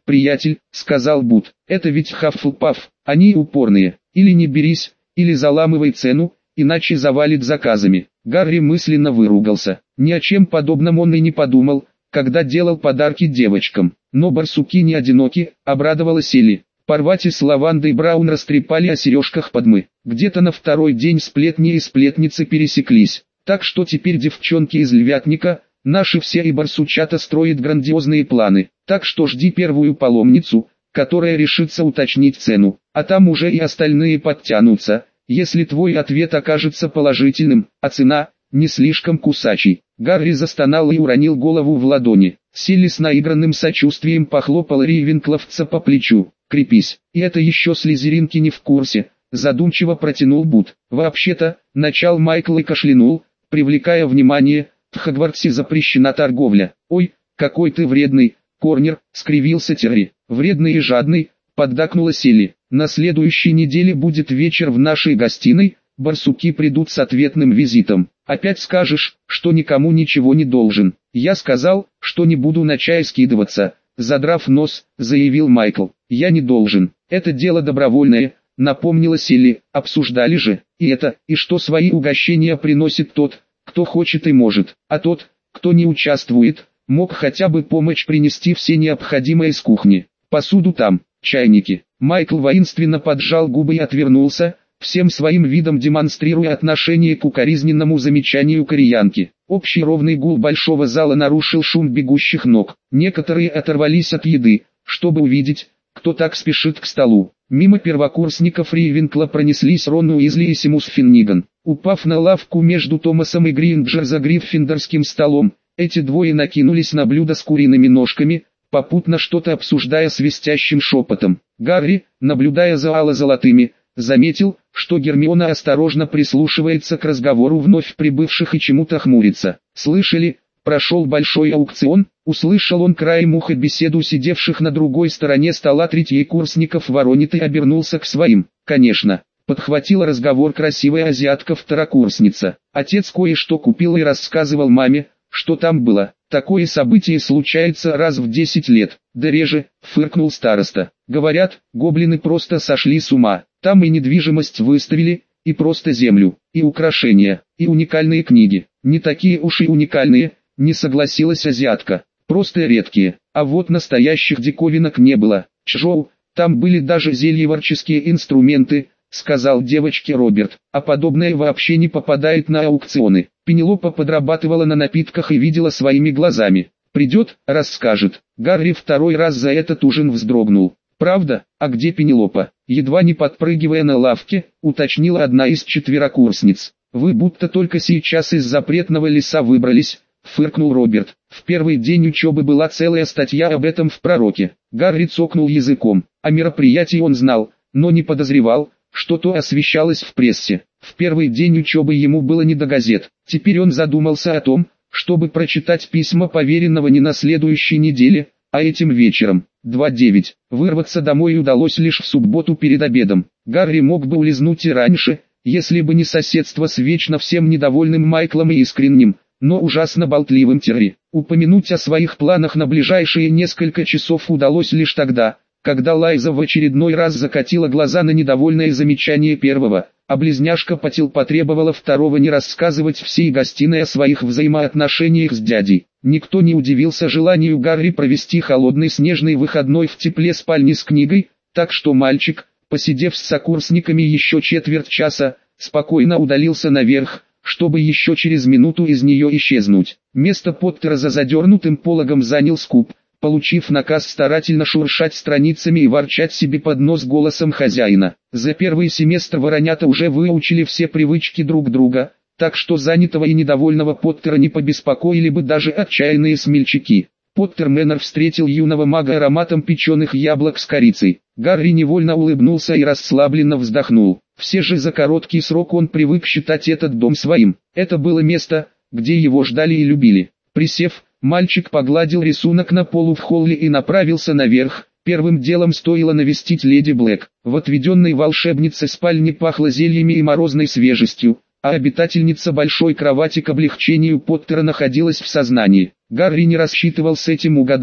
«Приятель», — сказал Бут, — «это ведь Хаффлпаф, они упорные, или не берись, или заламывай цену, иначе завалит заказами». Гарри мысленно выругался. Ни о чем подобном он и не подумал, когда делал подарки девочкам. Но барсуки не одиноки, обрадовалась Элли. Парвати с Лавандой Браун растрепали о сережках Падмы. Где-то на второй день сплетни и сплетницы пересеклись. Так что теперь девчонки из Львятника, наши все и барсучата строят грандиозные планы. Так что жди первую паломницу, которая решится уточнить цену. А там уже и остальные подтянутся, если твой ответ окажется положительным, а цена не слишком кусачей. Гарри застонал и уронил голову в ладони. Силли с наигранным сочувствием похлопала Рейвенкловца по плечу. «Крепись, и это еще слизеринки не в курсе», задумчиво протянул Бут. «Вообще-то», начал Майкл и кашлянул, привлекая внимание, в Хогвартсе запрещена торговля. «Ой, какой ты вредный, Корнер», скривился Терри. «Вредный и жадный», поддакнула Силли. «На следующей неделе будет вечер в нашей гостиной, барсуки придут с ответным визитом. Опять скажешь, что никому ничего не должен». «Я сказал, что не буду на чай скидываться», задрав нос, заявил Майкл. «Я не должен, это дело добровольное», напомнила Силли. «Обсуждали же, и это, и что свои угощения приносит тот, кто хочет и может, а тот, кто не участвует, мог хотя бы помочь принести все необходимое с кухни. Посуду там, чайники». Майкл воинственно поджал губы и отвернулся, всем своим видом демонстрируя отношение к укоризненному замечанию кореянки. Общий ровный гул большого зала нарушил шум бегущих ног. Некоторые оторвались от еды, чтобы увидеть, кто так спешит к столу. Мимо первокурсников Рейвенкла пронеслись Рон Уизли и Симус Финниган. Упав на лавку между Томасом и Гринджер за гриффиндорским столом, эти двое накинулись на блюдо с куриными ножками, попутно что-то обсуждая свистящим шепотом. Гарри, наблюдая за ало-золотыми, заметил, что Гермиона осторожно прислушивается к разговору вновь прибывших и чему-то хмурится. «Слышали, прошел большой аукцион?» Услышал он краем уха беседу сидевших на другой стороне стола третьекурсников. Воронит и обернулся к своим. «Конечно», подхватила разговор красивая азиатка-второкурсница. «Отец кое-что купил и рассказывал маме, что там было. Такое событие случается раз в 10 лет. Да реже», фыркнул староста. «Говорят, гоблины просто сошли с ума. Там и недвижимость выставили, и просто землю, и украшения, и уникальные книги». «Не такие уж и уникальные», не согласилась азиатка. «Просто редкие. А вот настоящих диковинок не было. Чжоу, там были даже зельеварческие инструменты», сказал девочке Роберт. «А подобное вообще не попадает на аукционы». Пенелопа подрабатывала на напитках и видела своими глазами. «Придет, расскажет». Гарри второй раз за этот ужин вздрогнул. «Правда? А где Пенелопа?» Едва не подпрыгивая на лавке, уточнила одна из четверокурсниц. «Вы будто только сейчас из запретного леса выбрались», фыркнул Роберт. «В первый день учебы была целая статья об этом в Пророке». Гарри цокнул языком. О мероприятии он знал, но не подозревал, что то освещалось в прессе. В первый день учебы ему было не до газет. Теперь он задумался о том, чтобы прочитать письма поверенного не на следующей неделе, а этим вечером. 2:09. Вырваться домой удалось лишь в субботу перед обедом. Гарри мог бы улизнуть и раньше, если бы не соседство с вечно всем недовольным Майклом и искренним, но ужасно болтливым Терри. Упомянуть о своих планах на ближайшие несколько часов удалось лишь тогда, когда Лайза в очередной раз закатила глаза на недовольное замечание первого, а близняшка Патил потребовала второго не рассказывать всей гостиной о своих взаимоотношениях с дядей. Никто не удивился желанию Гарри провести холодный снежный выходной в тепле спальни с книгой, так что мальчик, посидев с сокурсниками еще четверть часа, спокойно удалился наверх, чтобы еще через минуту из нее исчезнуть. Место Поттера за задернутым пологом занял Скуп, получив наказ старательно шуршать страницами и ворчать себе под нос голосом хозяина. За первый семестр воронята уже выучили все привычки друг друга, так что занятого и недовольного Поттера не побеспокоили бы даже отчаянные смельчаки. Поттер Мэннер встретил юного мага ароматом печеных яблок с корицей. Гарри невольно улыбнулся и расслабленно вздохнул. Все же за короткий срок он привык считать этот дом своим. Это было место, где его ждали и любили. Присев, мальчик погладил рисунок на полу в холле и направился наверх. Первым делом стоило навестить леди Блэк. В отведенной волшебнице спальне пахло зельями и морозной свежестью, а обитательница большой кровати к облегчению Поттера находилась в сознании. Гарри не рассчитывал с этим угадать,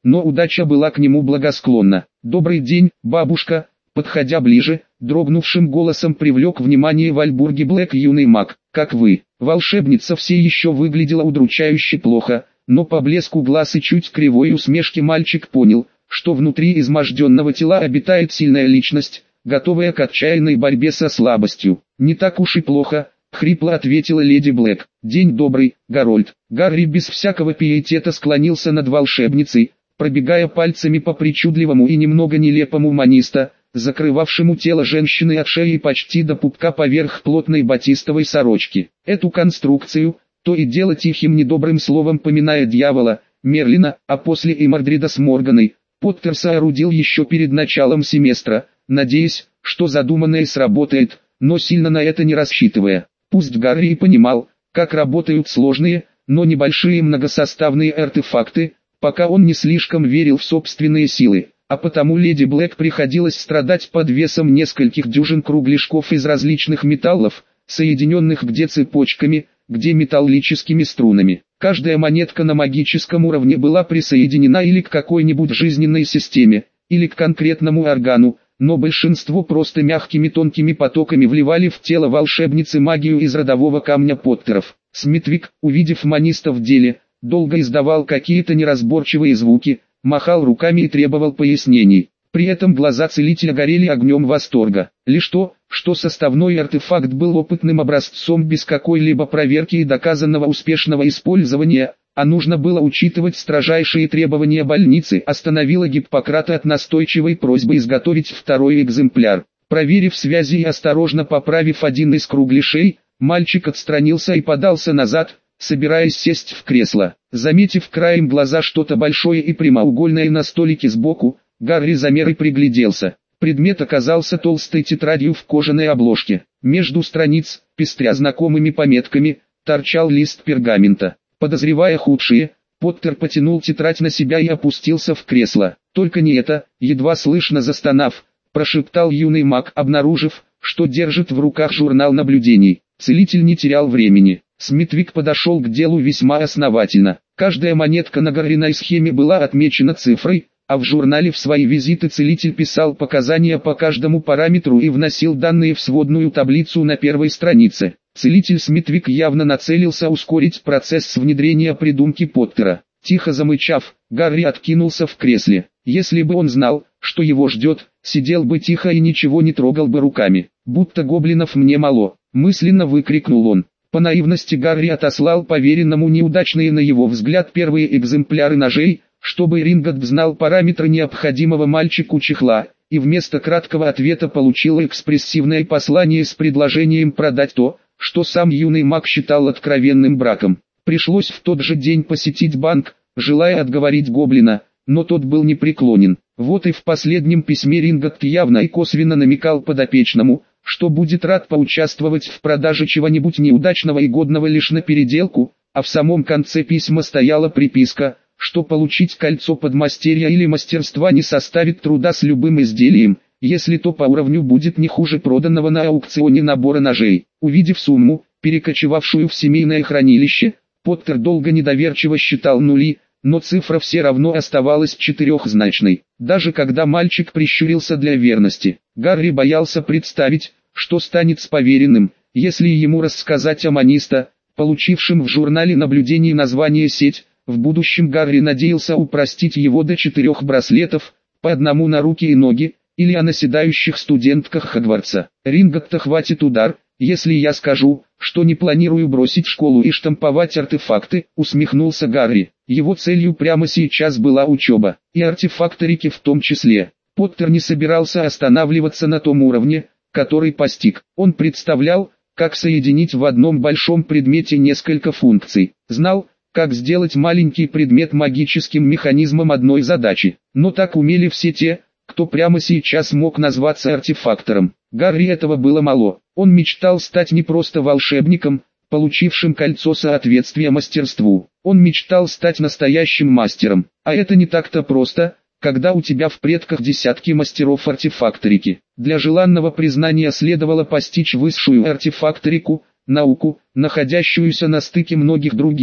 но удача была к нему благосклонна. «Добрый день, бабушка», подходя ближе, дрогнувшим голосом привлек внимание Вальбурги Блэк юный маг. «Как вы?» Волшебница все еще выглядела удручающе плохо, но по блеску глаз и чуть кривой усмешки мальчик понял, что внутри изможденного тела обитает сильная личность, готовая к отчаянной борьбе со слабостью. «Не так уж и плохо», — хрипло ответила леди Блэк. «День добрый, Гарольд». Гарри без всякого пиетета склонился над волшебницей, пробегая пальцами по причудливому и немного нелепому маниста, закрывавшему тело женщины от шеи почти до пупка поверх плотной батистовой сорочки. Эту конструкцию, то и дело тихим недобрым словом поминая дьявола, Мерлина, а после и Мордрида с Морганой, Поттер соорудил еще перед началом семестра, надеясь, что задуманное сработает, но сильно на это не рассчитывая. Пусть Гарри и понимал, как работают сложные, но небольшие многосоставные артефакты, пока он не слишком верил в собственные силы, а потому леди Блэк приходилось страдать под весом нескольких дюжин кругляшков из различных металлов, соединенных где цепочками, где металлическими струнами. Каждая монетка на магическом уровне была присоединена или к какой-нибудь жизненной системе, или к конкретному органу, но большинство просто мягкими тонкими потоками вливали в тело волшебницы магию из родового камня Поттеров. Смитвик, увидев маниста в деле, долго издавал какие-то неразборчивые звуки, махал руками и требовал пояснений. При этом глаза целителя горели огнем восторга. Лишь то, что составной артефакт был опытным образцом без какой-либо проверки и доказанного успешного использования, а нужно было учитывать строжайшие требования больницы, остановило Гиппократа от настойчивой просьбы изготовить второй экземпляр. Проверив связи и осторожно поправив один из кругляшей, мальчик отстранился и подался назад, собираясь сесть в кресло. Заметив краем глаза что-то большое и прямоугольное на столике сбоку, Гарри замер и пригляделся. Предмет оказался толстой тетрадью в кожаной обложке. Между страниц, пестря знакомыми пометками, торчал лист пергамента. Подозревая худшее, Поттер потянул тетрадь на себя и опустился в кресло. «Только не это», едва слышно застонав, прошептал юный маг, обнаружив, что держит в руках журнал наблюдений. Целитель не терял времени. Смитвик подошел к делу весьма основательно. Каждая монетка на Гарриной схеме была отмечена цифрой, а в журнале в свои визиты целитель писал показания по каждому параметру и вносил данные в сводную таблицу на первой странице. Целитель Смитвик явно нацелился ускорить процесс внедрения придумки Поттера. Тихо замычав, Гарри откинулся в кресле. Если бы он знал, что его ждет, сидел бы тихо и ничего не трогал бы руками. «Будто гоблинов мне мало», мысленно выкрикнул он. По наивности Гарри отослал поверенному неудачные на его взгляд первые экземпляры ножей, чтобы Ринготт знал параметры необходимого мальчику чехла, и вместо краткого ответа получил экспрессивное послание с предложением продать то, что сам юный маг считал откровенным браком. Пришлось в тот же день посетить банк, желая отговорить гоблина, но тот был непреклонен. Вот и в последнем письме Ринготт явно и косвенно намекал подопечному, что будет рад поучаствовать в продаже чего-нибудь неудачного и годного лишь на переделку, а в самом конце письма стояла приписка, что получить кольцо подмастерья или мастерства не составит труда с любым изделием, если то по уровню будет не хуже проданного на аукционе набора ножей. Увидев сумму, перекочевавшую в семейное хранилище, Поттер долго недоверчиво считал нули, но цифра все равно оставалась четырехзначной. Даже когда мальчик прищурился для верности, Гарри боялся представить, что станет с поверенным, если ему рассказать о маниста, получившем в журнале наблюдений название «Сеть». В будущем Гарри надеялся упростить его до 4 браслетов, по одному на руки и ноги, или о наседающих студентках Хогвартса. «Ринготта хватит удар, если я скажу, что не планирую бросить школу и штамповать артефакты», усмехнулся Гарри. Его целью прямо сейчас была учеба, и артефакторики в том числе. Поттер не собирался останавливаться на том уровне, который постиг. Он представлял, как соединить в одном большом предмете несколько функций. Знал, как сделать маленький предмет магическим механизмом одной задачи. Но так умели все те, кто прямо сейчас мог назваться артефактором. Гарри этого было мало. Он мечтал стать не просто волшебником, получившим кольцо соответствия мастерству. Он мечтал стать настоящим мастером. А это не так-то просто, когда у тебя в предках десятки мастеров артефакторики. Для желанного признания следовало постичь высшую артефакторику, науку, находящуюся на стыке многих других,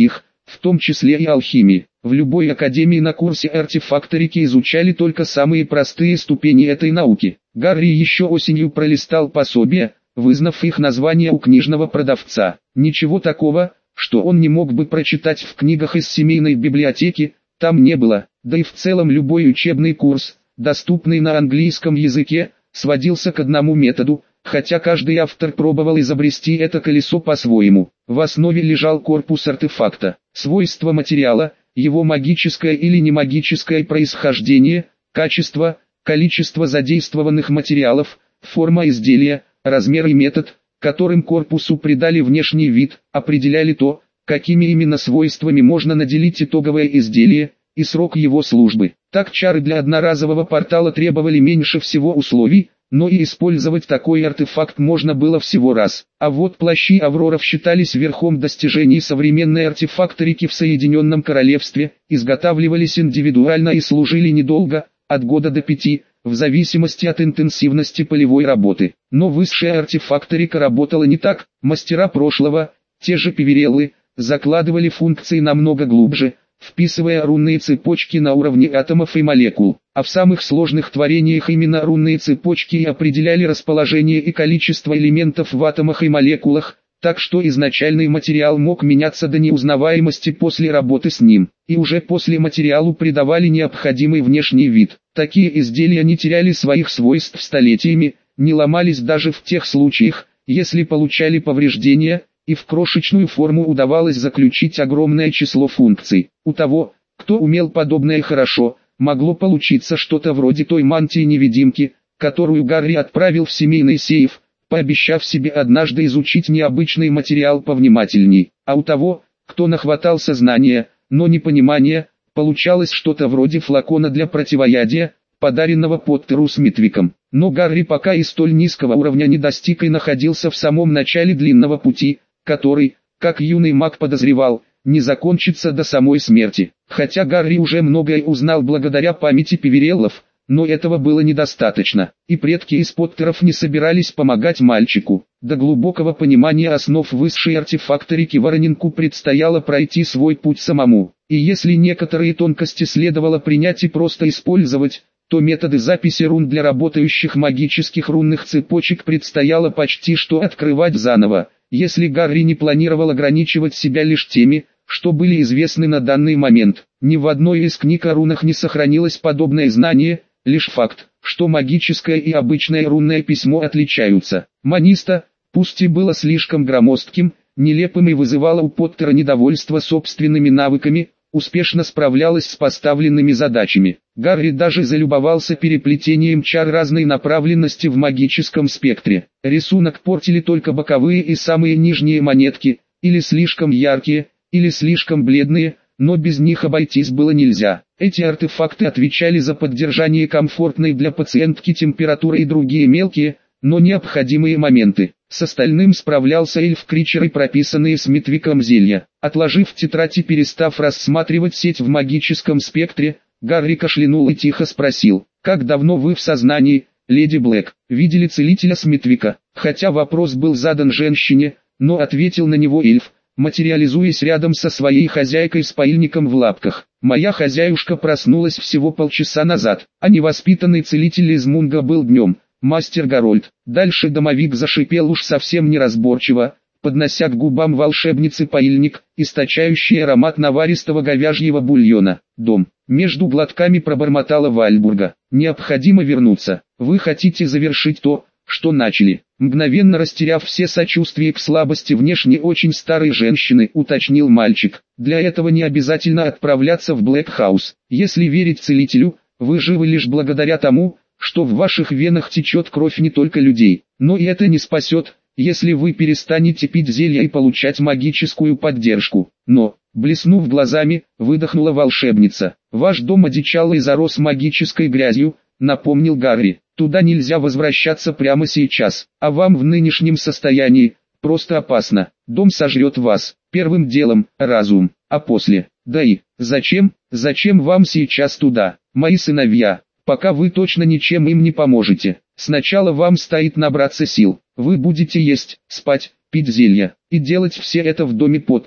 в том числе и алхимии. В любой академии на курсе артефакторики изучали только самые простые ступени этой науки. Гарри еще осенью пролистал пособия, вызнав их название у книжного продавца. Ничего такого, что он не мог бы прочитать в книгах из семейной библиотеки, там не было. Да и в целом любой учебный курс, доступный на английском языке, сводился к одному методу, хотя каждый автор пробовал изобрести это колесо по-своему. В основе лежал корпус артефакта, свойства материала, его магическое или немагическое происхождение, качество, количество задействованных материалов, форма изделия, размер и метод, которым корпусу придали внешний вид, определяли то, какими именно свойствами можно наделить итоговое изделие, и срок его службы. Так чары для одноразового портала требовали меньше всего условий, но и использовать такой артефакт можно было всего раз. А вот плащи Авроров считались верхом достижений современной артефакторики в Соединенном Королевстве, изготавливались индивидуально и служили недолго, от года до 5, в зависимости от интенсивности полевой работы. Но высшая артефакторика работала не так, мастера прошлого, те же пивереллы, закладывали функции намного глубже, вписывая рунные цепочки на уровне атомов и молекул, а в самых сложных творениях именно рунные цепочки и определяли расположение и количество элементов в атомах и молекулах, так что изначальный материал мог меняться до неузнаваемости после работы с ним, и уже после материалу придавали необходимый внешний вид. Такие изделия не теряли своих свойств столетиями, не ломались даже в тех случаях, если получали повреждения, и в крошечную форму удавалось заключить огромное число функций. У того, кто умел подобное хорошо, могло получиться что-то вроде той мантии-невидимки, которую Гарри отправил в семейный сейф, пообещав себе однажды изучить необычный материал повнимательней. А у того, кто нахватался знания, но не понимания, получалось что-то вроде флакона для противоядия, подаренного Поттеру Смитвиком. Но Гарри пока и столь низкого уровня не достиг и находился в самом начале длинного пути, который, как юный маг подозревал, не закончится до самой смерти. Хотя Гарри уже многое узнал благодаря памяти пивереллов, но этого было недостаточно, и предки из Поттеров не собирались помогать мальчику. До глубокого понимания основ высшей артефакторики Вороненку предстояло пройти свой путь самому, и если некоторые тонкости следовало принять и просто использовать, то методы записи рун для работающих магических рунных цепочек предстояло почти что открывать заново, если Гарри не планировал ограничивать себя лишь теми, что были известны на данный момент. Ни в одной из книг о рунах не сохранилось подобное знание, лишь факт, что магическое и обычное рунное письмо отличаются. Маниста, пусть и было слишком громоздким, нелепым и вызывало у Поттера недовольство собственными навыками, успешно справлялась с поставленными задачами. Гарри даже залюбовался переплетением чар разной направленности в магическом спектре. Рисунок портили только боковые и самые нижние монетки, или слишком яркие, или слишком бледные, но без них обойтись было нельзя. Эти артефакты отвечали за поддержание комфортной для пациентки температуры и другие мелкие, но необходимые моменты. С остальным справлялся эльф-кричер и прописанные Смитвиком зелья. Отложив тетрадь и перестав рассматривать сеть в магическом спектре, Гарри кашлянул и тихо спросил: «Как давно вы в сознании, леди Блэк?» «Видели целителя Смитвика?» Хотя вопрос был задан женщине, но ответил на него эльф, материализуясь рядом со своей хозяйкой с паильником в лапках. «Моя хозяюшка проснулась всего полчаса назад, а невоспитанный целитель из Мунга был днем, мастер Гарольд». Дальше домовик зашипел уж совсем неразборчиво, поднося к губам волшебницы паильник, источающий аромат наваристого говяжьего бульона. «Дом». Между глотками пробормотала Вальбурга. «Необходимо вернуться. Вы хотите завершить то, что начали?» Мгновенно растеряв все сочувствия к слабости внешне очень старой женщины, уточнил мальчик. «Для этого не обязательно отправляться в Блэкхаус. Если верить целителю, вы живы лишь благодаря тому, что в ваших венах течет кровь не только людей. Но и это не спасет, если вы перестанете пить зелья и получать магическую поддержку». «Но», блеснув глазами, выдохнула волшебница. «Ваш дом одичал и зарос магической грязью», напомнил Гарри. «Туда нельзя возвращаться прямо сейчас, а вам в нынешнем состоянии просто опасно. Дом сожрет вас. Первым делом разум, а после, да и зачем вам сейчас туда, мои сыновья, пока вы точно ничем им не поможете. Сначала вам стоит набраться сил. Вы будете есть, спать, пить зелья и делать все это в доме Поттеров.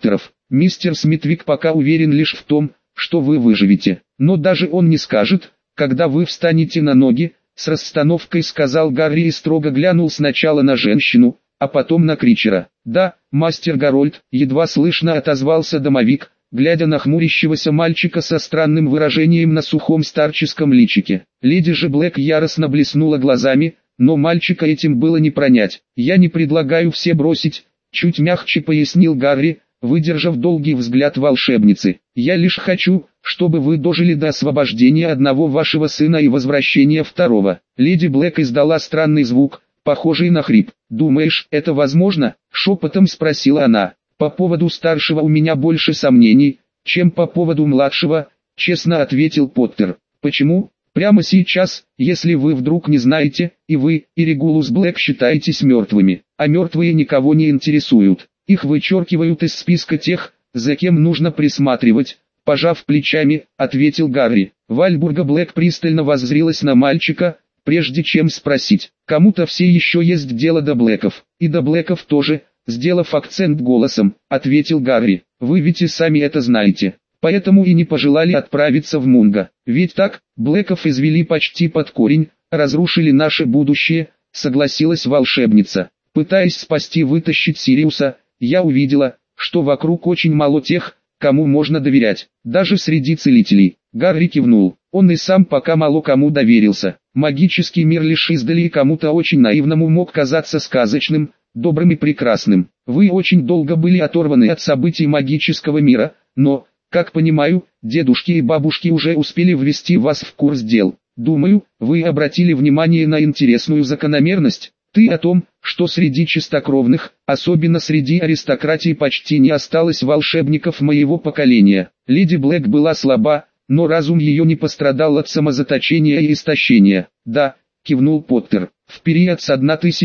Мистер Смитвик пока уверен лишь в том, что вы выживете. Но даже он не скажет, когда вы встанете на ноги, с расстановкой сказал Гарри и строго глянул сначала на женщину, а потом на Кричера. Да, мастер Гарольд, едва слышно отозвался домовик, глядя на хмурящегося мальчика со странным выражением на сухом старческом личике. Леди же Блэк яростно блеснула глазами, но мальчика этим было не пронять. «Я не предлагаю все бросить», — чуть мягче пояснил Гарри, выдержав долгий взгляд волшебницы. «Я лишь хочу, чтобы вы дожили до освобождения одного вашего сына и возвращения второго». Леди Блэк издала странный звук, похожий на хрип. «Думаешь, это возможно?» — шепотом спросила она. «По поводу старшего у меня больше сомнений, чем по поводу младшего», — честно ответил Поттер. «Почему?» «Прямо сейчас, если вы вдруг не знаете, и вы, и Регулус Блэк считаетесь мертвыми, а мертвые никого не интересуют. Их вычеркивают из списка тех, за кем нужно присматривать», — пожав плечами, ответил Гарри. Вальбурга Блэк пристально воззрилась на мальчика, прежде чем спросить. «Кому-то все еще есть дело до Блэков, и до Блэков тоже», — сделав акцент голосом, ответил Гарри. «Вы ведь и сами это знаете. Поэтому и не пожелали отправиться в Мунго. Ведь так, Блэков извели почти под корень, разрушили наше будущее», — согласилась волшебница. «Пытаясь спасти и вытащить Сириуса, я увидела, что вокруг очень мало тех, кому можно доверять, даже среди целителей». Гарри кивнул. Он и сам пока мало кому доверился. Магический мир лишь издали кому-то очень наивному мог казаться сказочным, добрым и прекрасным. Вы очень долго были оторваны от событий магического мира, но, как понимаю, дедушки и бабушки уже успели ввести вас в курс дел. Думаю, вы обратили внимание на интересную закономерность. Ты о том, что среди чистокровных, особенно среди аристократии, почти не осталось волшебников моего поколения. Леди Блэк была слаба, но разум ее не пострадал от самозаточения и истощения. «Да», — кивнул Поттер, — «в период с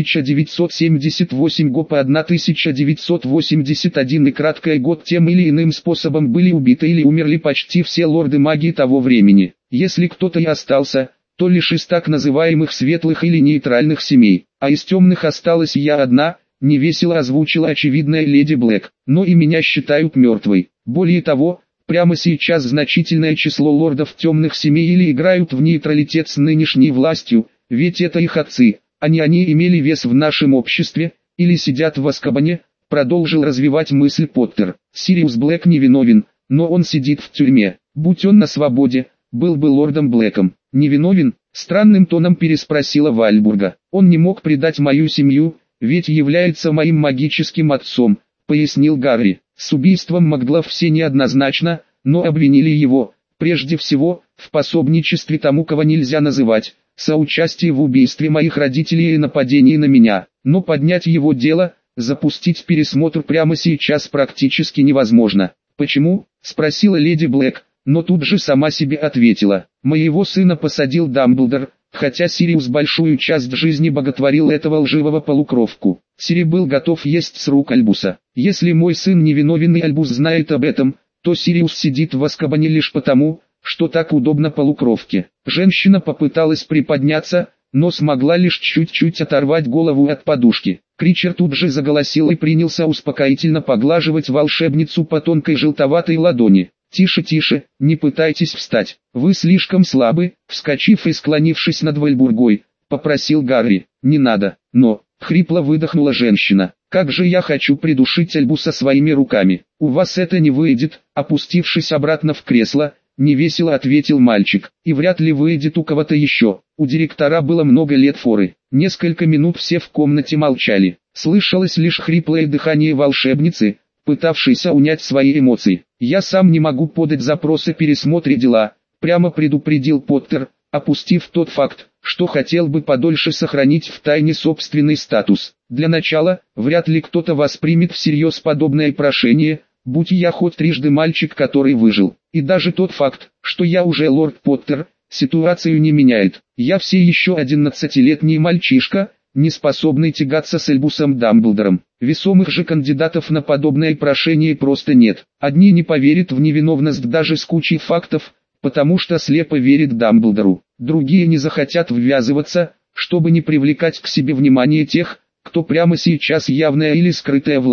1978 по 1981 и краткий год тем или иным способом были убиты или умерли почти все лорды магии того времени. Если кто-то и остался, то лишь из так называемых светлых или нейтральных семей, а из темных осталась я одна», — невесело озвучила очевидная леди Блэк. «Но и меня считают мертвой. Более того, прямо сейчас значительное число лордов темных семей или играют в нейтралитет с нынешней властью, ведь это их отцы, а не они имели вес в нашем обществе, или сидят в Азкабане», — продолжил развивать мысль Поттер. «Сириус Блэк не виновен, но он сидит в тюрьме. Будь он на свободе, был бы лордом Блэком». «Невиновен?» — странным тоном переспросила Вальбурга. «Он не мог предать мою семью, ведь является моим магическим отцом», — пояснил Гарри. «С убийством Макглав все неоднозначно, но обвинили его, прежде всего, в пособничестве тому, кого нельзя называть, соучастие в убийстве моих родителей и нападении на меня. Но поднять его дело, запустить пересмотр прямо сейчас практически невозможно». «Почему?» — спросила леди Блэк, но тут же сама себе ответила. «Моего сына посадил Дамблдор, хотя Сириус большую часть жизни боготворил этого лживого полукровку. Сири был готов есть с рук Альбуса. Если мой сын невиновен и Альбус знает об этом, то Сириус сидит в Азкабане лишь потому, что так удобно полукровке». Женщина попыталась приподняться, но смогла лишь чуть-чуть оторвать голову от подушки. Кричер тут же заголосил и принялся успокоительно поглаживать волшебницу по тонкой желтоватой ладони. «Тише, тише, не пытайтесь встать, вы слишком слабы», — вскочив и склонившись над Вальбургой, попросил Гарри. «Не надо, но», — хрипло выдохнула женщина, — «как же я хочу придушить Альбуса своими руками». «У вас это не выйдет», — опустившись обратно в кресло, невесело ответил мальчик. «И вряд ли выйдет у кого-то еще». У директора было много лет форы. Несколько минут все в комнате молчали. Слышалось лишь хриплое дыхание волшебницы, пытавшейся унять свои эмоции. «Я сам не могу подать запрос о пересмотре дела», — прямо предупредил Поттер, опустив тот факт, что хотел бы подольше сохранить в тайне собственный статус. «Для начала, вряд ли кто-то воспримет всерьез подобное прошение, будь я хоть трижды мальчик, который выжил. И даже тот факт, что я уже лорд Поттер, ситуацию не меняет. Я все еще 11-летний мальчишка, не способный тягаться с Альбусом Дамблдором. Весомых же кандидатов на подобное прошение просто нет. Одни не поверят в невиновность даже с кучей фактов, потому что слепо верят Дамблдору. Другие не захотят ввязываться, чтобы не привлекать к себе внимание тех, кто прямо сейчас явная или скрытая власть.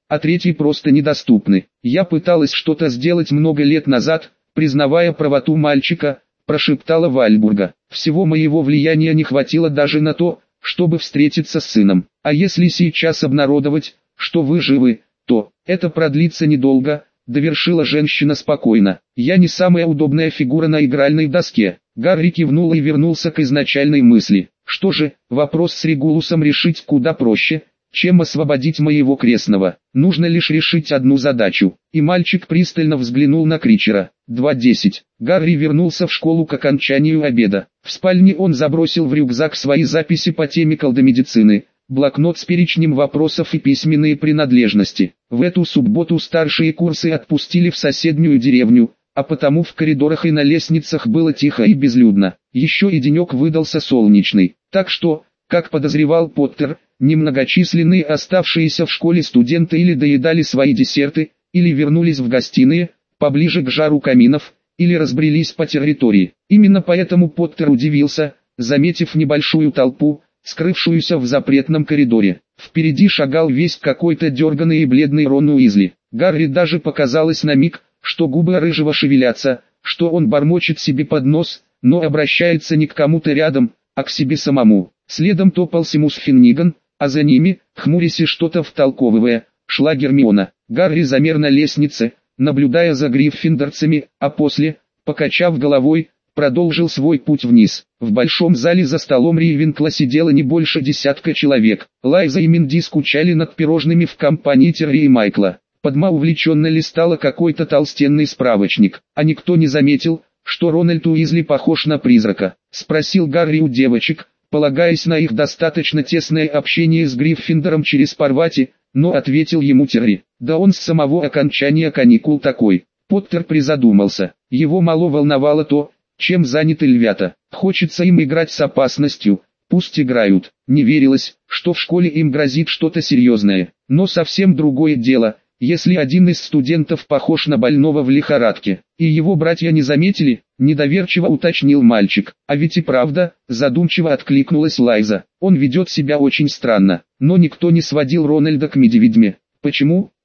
а третьи просто недоступны. Я пыталась что-то сделать много лет назад, признавая правоту мальчика, прошептала Вальбурга. Всего моего влияния не хватило даже на то, чтобы встретиться с сыном. А если сейчас обнародовать, что вы живы, то это продлится недолго, довершила женщина спокойно. Я не самая удобная фигура на игральной доске. Гарри кивнул и вернулся к изначальной мысли. Что же, вопрос с Регулусом решить куда проще, чем освободить моего крестного. Нужно лишь решить одну задачу. И мальчик пристально взглянул на Кричера. 2:10. Гарри вернулся в школу к окончанию обеда. В спальне он забросил в рюкзак свои записи по теме колдомедицины, блокнот с перечнем вопросов и письменные принадлежности. В эту субботу старшие курсы отпустили в соседнюю деревню, а потому в коридорах и на лестницах было тихо и безлюдно. Еще и денек выдался солнечный, так что, как подозревал Поттер, немногочисленные оставшиеся в школе студенты или доедали свои десерты, или вернулись в гостиные, поближе к жару каминов, или разбрелись по территории. Именно поэтому Поттер удивился, заметив небольшую толпу, скрывшуюся в запретном коридоре. Впереди шагал весь какой-то дерганый и бледный Рон Уизли. Гарри даже показалось на миг, что губы рыжего шевелятся, что он бормочет себе под нос, но обращается не к кому-то рядом, а к себе самому. Следом топал Симус Финниган, а за ними, хмурясь и что-то втолковывая, шла Гермиона. Гарри замер на лестнице, наблюдая за гриффиндорцами, а после, покачав головой, продолжил свой путь вниз. В большом зале за столом Рейвенкла сидело не больше десятка человек. Лайза и Минди скучали над пирожными в компании Терри и Майкла. Падма увлеченно листала какой-то толстенный справочник, а никто не заметил, что Рональд Уизли похож на призрака. Спросил Гарри у девочек, полагаясь на их достаточно тесное общение с Гриффиндором через Парвати, но ответил ему Терри: да он с самого окончания каникул такой. Поттер призадумался. Его мало волновало то, чем заняты львята. Хочется им играть с опасностью, пусть играют. Не верилось, что в школе им грозит что-то серьезное. Но совсем другое дело, если один из студентов похож на больного в лихорадке. И его братья не заметили, недоверчиво уточнил мальчик. А ведь и правда, задумчиво откликнулась Лайза. Он ведет себя очень странно. Но никто не сводил Рональда к медведьме. Почему?